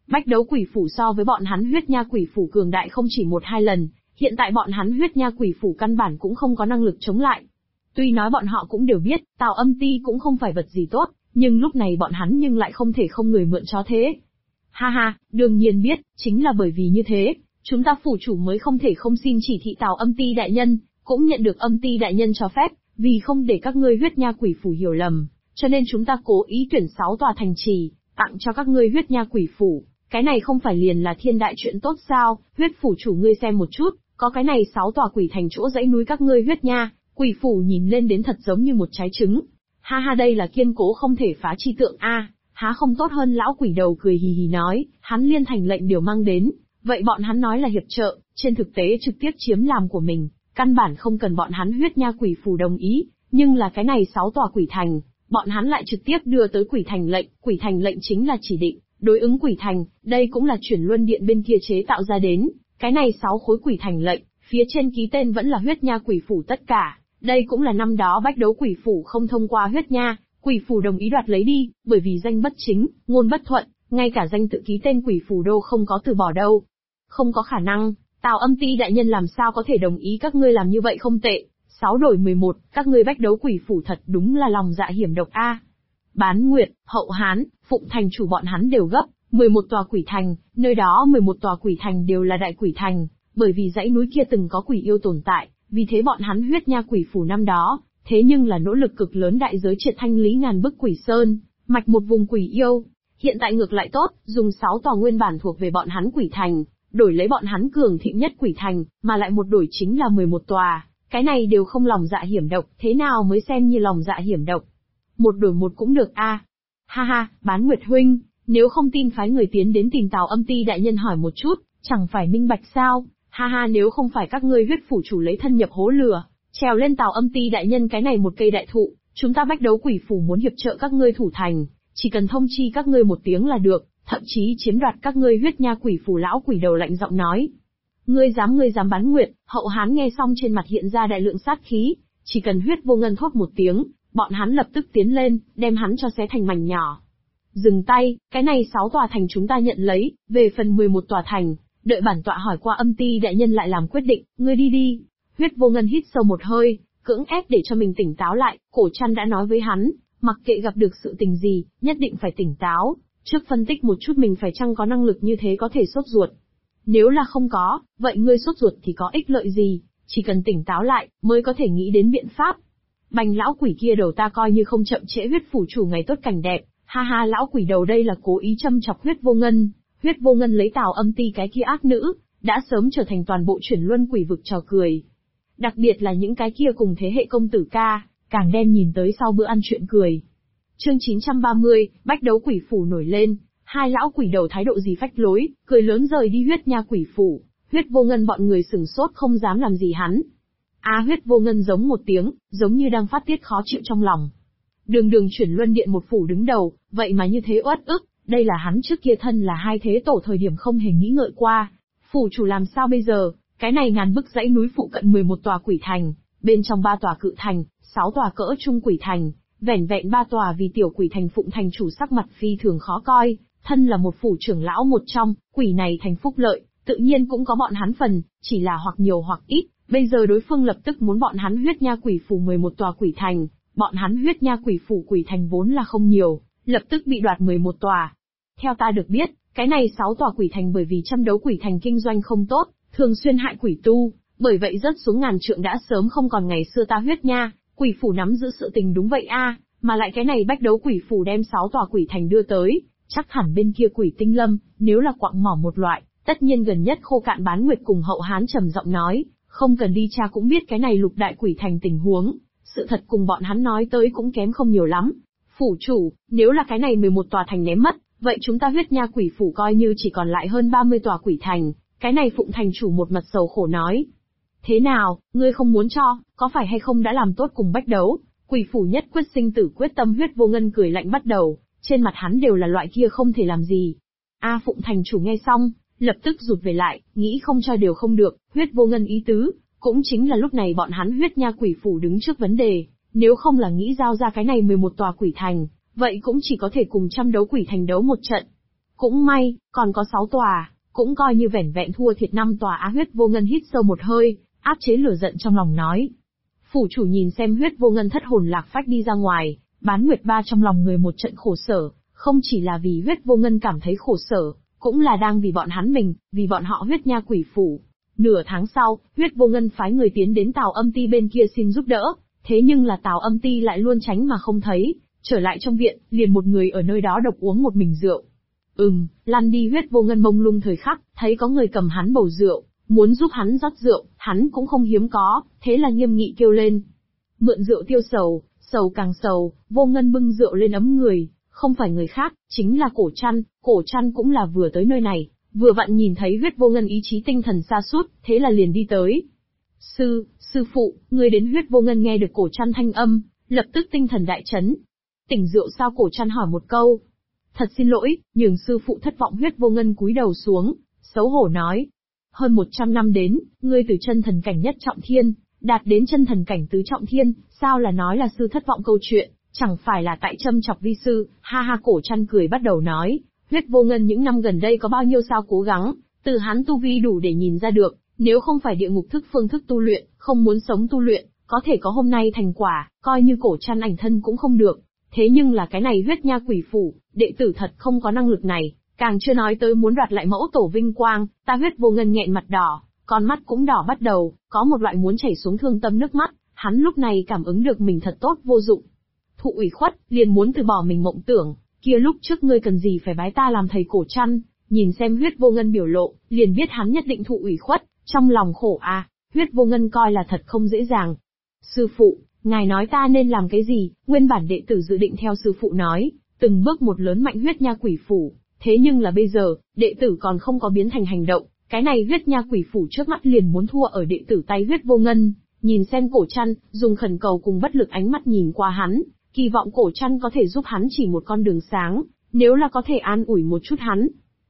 Speaker 1: Bách đấu quỷ phủ so với bọn hắn huyết nha quỷ phủ cường đại không chỉ một hai lần, hiện tại bọn hắn huyết nha quỷ phủ căn bản cũng không có năng lực chống lại. Tuy nói bọn họ cũng đều biết, Tào Âm Ti cũng không phải vật gì tốt, nhưng lúc này bọn hắn nhưng lại không thể không người mượn chó thế. Ha ha, đương nhiên biết, chính là bởi vì như thế, chúng ta phủ chủ mới không thể không xin chỉ thị Tào Âm Ti đại nhân, cũng nhận được Âm Ti đại nhân cho phép, vì không để các ngươi huyết nha quỷ phủ hiểu lầm, cho nên chúng ta cố ý tuyển 6 tòa thành trì, tặng cho các ngươi huyết nha quỷ phủ. Cái này không phải liền là thiên đại chuyện tốt sao? Huyết phủ chủ ngươi xem một chút, có cái này 6 tòa quỷ thành chỗ dãy núi các ngươi huyết nha, quỷ phủ nhìn lên đến thật giống như một trái trứng. Ha ha, đây là kiên cố không thể phá chi tượng a, há không tốt hơn? Lão quỷ đầu cười hì hì nói, hắn liên thành lệnh điều mang đến, vậy bọn hắn nói là hiệp trợ, trên thực tế trực tiếp chiếm làm của mình, căn bản không cần bọn hắn huyết nha quỷ phủ đồng ý, nhưng là cái này 6 tòa quỷ thành, bọn hắn lại trực tiếp đưa tới quỷ thành lệnh chính là chỉ định, đối ứng quỷ thành, đây cũng là chuyển luân điện bên kia chế tạo ra đến, cái này 6 khối quỷ thành lệnh, phía trên ký tên vẫn là huyết nha quỷ phủ tất cả, đây cũng là năm đó bách đấu quỷ phủ không thông qua huyết nha, quỷ phủ đồng ý đoạt lấy đi, bởi vì danh bất chính, ngôn bất thuận, ngay cả danh tự ký tên quỷ phủ đô không có từ bỏ đâu. Không có khả năng, Tào Âm Ti đại nhân làm sao có thể đồng ý các ngươi làm như vậy không tệ. 6 đổi 11, các ngươi bách đấu quỷ phủ thật đúng là lòng dạ hiểm độc a. Bán Nguyệt, Hậu Hán, Phụng thành chủ bọn hắn đều gấp, 11 tòa quỷ thành, nơi đó 11 tòa quỷ thành đều là đại quỷ thành, bởi vì dãy núi kia từng có quỷ yêu tồn tại, vì thế bọn hắn huyết nha quỷ phủ năm đó, thế nhưng là nỗ lực cực lớn đại giới triệt thanh lý ngàn bức quỷ sơn, mạch một vùng quỷ yêu. Hiện tại ngược lại tốt, dùng 6 tòa nguyên bản thuộc về bọn hắn quỷ thành, đổi lấy bọn hắn cường thịnh nhất quỷ thành, mà lại một đổi chính là 11 tòa, cái này đều không lòng dạ hiểm độc, thế nào mới xem như lòng dạ hiểm độc. Một đổi một cũng được a. Ha ha, Bán Nguyệt huynh, nếu không tin phái người tiến đến tìm Tào Âm Ti đại nhân hỏi một chút, chẳng phải minh bạch sao? Ha ha, nếu không phải các ngươi huyết phủ chủ lấy thân nhập hố lửa, trèo lên Tào Âm Ti đại nhân cái này một cây đại thụ, chúng ta bách đấu quỷ phủ muốn hiệp trợ các ngươi thủ thành, chỉ cần thông chi các ngươi một tiếng là được, thậm chí chiếm đoạt các ngươi huyết nha quỷ phủ. Lão quỷ đầu lạnh giọng nói. Ngươi dám Bán Nguyệt, Hậu Hán nghe xong trên mặt hiện ra đại lượng sát khí, chỉ cần Huyết Vô Ngân thốt một tiếng, bọn hắn lập tức tiến lên, đem hắn cho xé thành mảnh nhỏ. Dừng tay, cái này 6 tòa thành chúng ta nhận lấy, về phần 11 tòa thành, đợi bản tọa hỏi qua Âm Ti đại nhân lại làm quyết định, ngươi đi đi. Huyết Vô Ngân hít sâu một hơi, cưỡng ép để cho mình tỉnh táo lại, Cổ Trăn đã nói với hắn, mặc kệ gặp được sự tình gì, nhất định phải tỉnh táo, trước phân tích một chút mình phải chăng có năng lực như thế có thể sốt ruột. Nếu là không có, vậy ngươi sốt ruột thì có ích lợi gì, chỉ cần tỉnh táo lại, mới có thể nghĩ đến biện pháp. Bành lão quỷ kia đầu ta coi như không chậm trễ huyết phủ chủ ngày tốt cảnh đẹp, ha ha, lão quỷ đầu đây là cố ý châm chọc Huyết Vô Ngân. Huyết Vô Ngân lấy Tào Âm Ti cái kia ác nữ, đã sớm trở thành toàn bộ chuyển luân quỷ vực trò cười. Đặc biệt là những cái kia cùng thế hệ công tử ca, càng đem nhìn tới sau bữa ăn chuyện cười. Chương 930, bách đấu quỷ phủ nổi lên, hai lão quỷ đầu thái độ gì phách lối, cười lớn rời đi huyết nha quỷ phủ. Huyết Vô Ngân bọn người sửng sốt không dám làm gì hắn. Huyết Vô Ngân giống một tiếng, giống như đang phát tiết khó chịu trong lòng. Đường chuyển luân điện một phủ đứng đầu, vậy mà như thế uất ức, đây là hắn trước kia thân là hai thế tổ thời điểm không hề nghĩ ngợi qua. Phủ chủ làm sao bây giờ, cái này ngàn bức dãy núi phụ cận 11 tòa quỷ thành, bên trong 3 tòa cự thành, 6 tòa cỡ trung quỷ thành, vẻn vẹn 3 tòa vì tiểu quỷ thành Phụng thành chủ sắc mặt phi thường khó coi, thân là một phủ trưởng lão một trong, quỷ này thành phúc lợi, tự nhiên cũng có bọn hắn phần, chỉ là hoặc nhiều hoặc ít, bây giờ đối phương lập tức muốn bọn hắn huyết nha quỷ phủ 11 tòa quỷ thành, bọn hắn huyết nha quỷ phủ quỷ thành vốn là không nhiều, lập tức bị đoạt 11 tòa. Theo ta được biết, cái này 6 tòa quỷ thành bởi vì trăm đấu quỷ thành kinh doanh không tốt, thường xuyên hại quỷ tu, bởi vậy rớt xuống ngàn trượng đã sớm không còn ngày xưa ta huyết nha, quỷ phủ nắm giữ sự tình đúng vậy mà lại cái này bách đấu quỷ phủ đem 6 tòa quỷ thành đưa tới, chắc hẳn bên kia quỷ tinh lâm, nếu là quặng mỏ một loại, tất nhiên gần nhất khô cạn. Bán Nguyệt cùng Hậu Hán trầm giọng nói, không cần đi tra cũng biết cái này lục đại quỷ thành tình huống, sự thật cùng bọn hắn nói tới cũng kém không nhiều lắm. Phủ chủ, nếu là cái này 11 tòa thành ném mất, vậy chúng ta huyết nha quỷ phủ coi như chỉ còn lại hơn 30 tòa quỷ thành, cái này Phụng thành chủ một mặt sầu khổ nói. Thế nào, ngươi không muốn cho, có phải hay không đã làm tốt cùng bách đấu, quỷ phủ nhất quyết sinh tử quyết tâm. Huyết Vô Ngân cười lạnh bắt đầu, trên mặt hắn đều là loại kia không thể làm gì. Phụng thành chủ nghe xong, lập tức rụt về lại, nghĩ không cho đều không được. Huyết Vô Ngân ý tứ, cũng chính là lúc này bọn hắn huyết nha quỷ phủ đứng trước vấn đề, nếu không là nghĩ giao ra cái này 11 tòa quỷ thành, vậy cũng chỉ có thể cùng trăm đấu quỷ thành đấu một trận. Cũng may, còn có 6 tòa, cũng coi như vẻn vẹn thua thiệt 5 tòa á. Huyết Vô Ngân hít sâu một hơi, áp chế lửa giận trong lòng nói. Phủ chủ nhìn xem Huyết Vô Ngân thất hồn lạc phách đi ra ngoài, Bán Nguyệt Ba trong lòng người một trận khổ sở, không chỉ là vì Huyết Vô Ngân cảm thấy khổ sở, cũng là đang vì bọn hắn mình, vì bọn họ Huyết Nha Quỷ Phủ. Nửa tháng sau, Huyết Vô Ngân phái người tiến đến Tào Âm Ti bên kia xin giúp đỡ, thế nhưng là Tào Âm Ti lại luôn tránh mà không thấy, trở lại trong viện, liền một người ở nơi đó độc uống một mình rượu. Lăn đi. Huyết Vô Ngân mông lung thời khắc, thấy có người cầm hắn bầu rượu, muốn giúp hắn rót rượu, hắn cũng không hiếm có, thế là nghiêm nghị kêu lên. Mượn rượu tiêu sầu, sầu càng sầu. Vô Ngân bưng rượu lên ấm người, không phải người khác, chính là Cổ Trăn cũng là vừa tới nơi này, vừa vặn nhìn thấy Huyết Vô Ngân ý chí tinh thần sa sút, thế là liền đi tới. Sư phụ, người đến. Huyết Vô Ngân nghe được Cổ Trăn thanh âm, lập tức tinh thần đại chấn. Tỉnh rượu sao? Cổ Trăn hỏi một câu. Thật xin lỗi, nhường sư phụ thất vọng. Huyết Vô Ngân cúi đầu xuống, xấu hổ nói. Hơn 100 năm đến, ngươi từ chân thần cảnh nhất trọng thiên, đạt đến chân thần cảnh tứ trọng thiên, sao là nói là sư thất vọng câu chuyện, chẳng phải là tại châm chọc vi sư. Ha ha. Cổ Trăn cười bắt đầu nói, Huyết Vô Ngân những năm gần đây có bao nhiêu sao cố gắng, từ hắn tu vi đủ để nhìn ra được, nếu không phải địa ngục thức phương thức tu luyện, không muốn sống tu luyện, có thể có hôm nay thành quả, coi như Cổ Trăn ảnh thân cũng không được. Thế nhưng là cái này Huyết Nha Quỷ Phủ, đệ tử thật không có năng lực này, càng chưa nói tới muốn đoạt lại mẫu tổ vinh quang. Ta Huyết Vô Ngân nghẹn mặt đỏ, con mắt cũng đỏ bắt đầu, có một loại muốn chảy xuống thương tâm nước mắt. Hắn lúc này cảm ứng được mình thật tốt vô dụng, thụ ủy khuất, liền muốn từ bỏ mình mộng tưởng. Kia lúc trước ngươi cần gì phải bái ta làm thầy? Cổ Trăn nhìn xem Huyết Vô Ngân biểu lộ, liền biết hắn nhất định thụ ủy khuất, trong lòng khổ à. Huyết Vô Ngân coi là thật không dễ dàng. Sư phụ, ngài nói ta nên làm cái gì? Nguyên bản đệ tử dự định theo sư phụ nói, từng bước một lớn mạnh Huyết Nha Quỷ Phủ, thế nhưng là bây giờ, đệ tử còn không có biến thành hành động, cái này Huyết Nha Quỷ Phủ trước mắt liền muốn thua ở đệ tử tay. Huyết Vô Ngân nhìn xem Cổ Trăn, dùng khẩn cầu cùng bất lực ánh mắt nhìn qua hắn, kỳ vọng Cổ Trăn có thể giúp hắn chỉ một con đường sáng, nếu là có thể an ủi một chút hắn.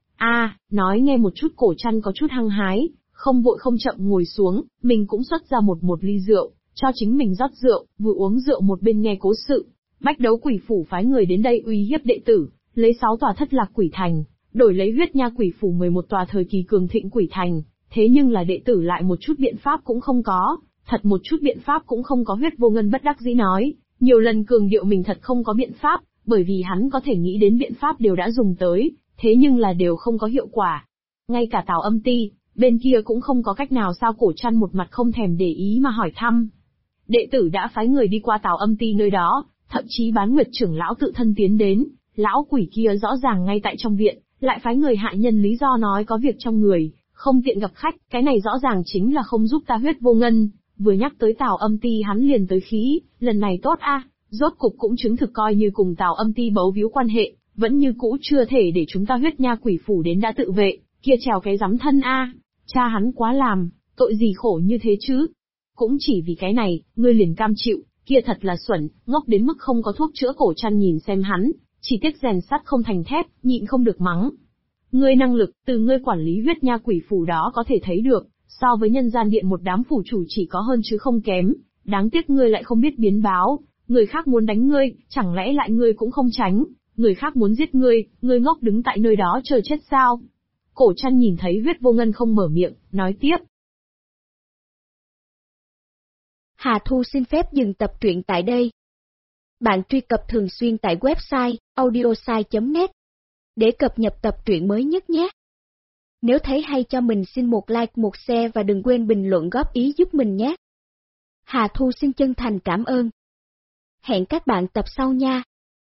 Speaker 1: Nói nghe một chút. Cổ Trăn có chút hăng hái, không vội không chậm ngồi xuống, mình cũng xuất ra một ly rượu, cho chính mình rót rượu, vừa uống rượu một bên nghe cố sự. Bách Đấu Quỷ Phủ phái người đến đây uy hiếp đệ tử, lấy 6 tòa thất lạc quỷ thành, đổi lấy Huyết Nha Quỷ Phủ 11 tòa thời kỳ cường thịnh quỷ thành, thế nhưng là đệ tử lại một chút biện pháp cũng không có, thật một chút biện pháp cũng không có. Huyết Vô Ngân bất đắc dĩ nói, nhiều lần cường điệu mình thật không có biện pháp, bởi vì hắn có thể nghĩ đến biện pháp đều đã dùng tới, thế nhưng là đều không có hiệu quả. Ngay cả Tào Âm Ti, bên kia cũng không có cách nào sao? Cổ Trăn một mặt không thèm để ý mà hỏi thăm. Đệ tử đã phái người đi qua Tào Âm Ti nơi đó, thậm chí Bán Nguyệt trưởng lão tự thân tiến đến, lão quỷ kia rõ ràng ngay tại trong viện, lại phái người hạ nhân lý do nói có việc trong người, không tiện gặp khách, cái này rõ ràng chính là không giúp ta. Huyết Vô Ngân vừa nhắc tới Tào Âm Ti hắn liền tới khí, lần này tốt a, rốt cục cũng chứng thực coi như cùng Tào Âm Ti bấu víu quan hệ, vẫn như cũ chưa thể để chúng ta Huyết Nha Quỷ Phủ đến đã tự vệ, kia trèo cái rắm thân a. Cha hắn quá làm, tội gì khổ như thế chứ? Cũng chỉ vì cái này, ngươi liền cam chịu, kia thật là xuẩn, ngốc đến mức không có thuốc chữa. Cổ Trăn nhìn xem hắn, chỉ tiếc rèn sắt không thành thép, nhịn không được mắng. Ngươi năng lực, từ ngươi quản lý Huyết Nha Quỷ Phủ đó có thể thấy được, so với Nhân Gian Điện một đám phủ chủ chỉ có hơn chứ không kém, đáng tiếc ngươi lại không biết biến báo, người khác muốn đánh ngươi, chẳng lẽ lại ngươi cũng không tránh, người khác muốn giết ngươi ngốc đứng tại nơi đó chờ chết sao? Cổ Trăn nhìn thấy Huyết Vô Ngân không mở miệng, nói tiếp.
Speaker 2: Hà Thu xin phép dừng tập truyện tại đây. Bạn truy cập thường xuyên tại website audiosai.net để cập nhật tập truyện mới nhất nhé. Nếu thấy hay cho mình xin một like, một share và đừng quên bình luận góp ý giúp mình nhé. Hà Thu xin chân thành cảm ơn. Hẹn các bạn tập sau nha.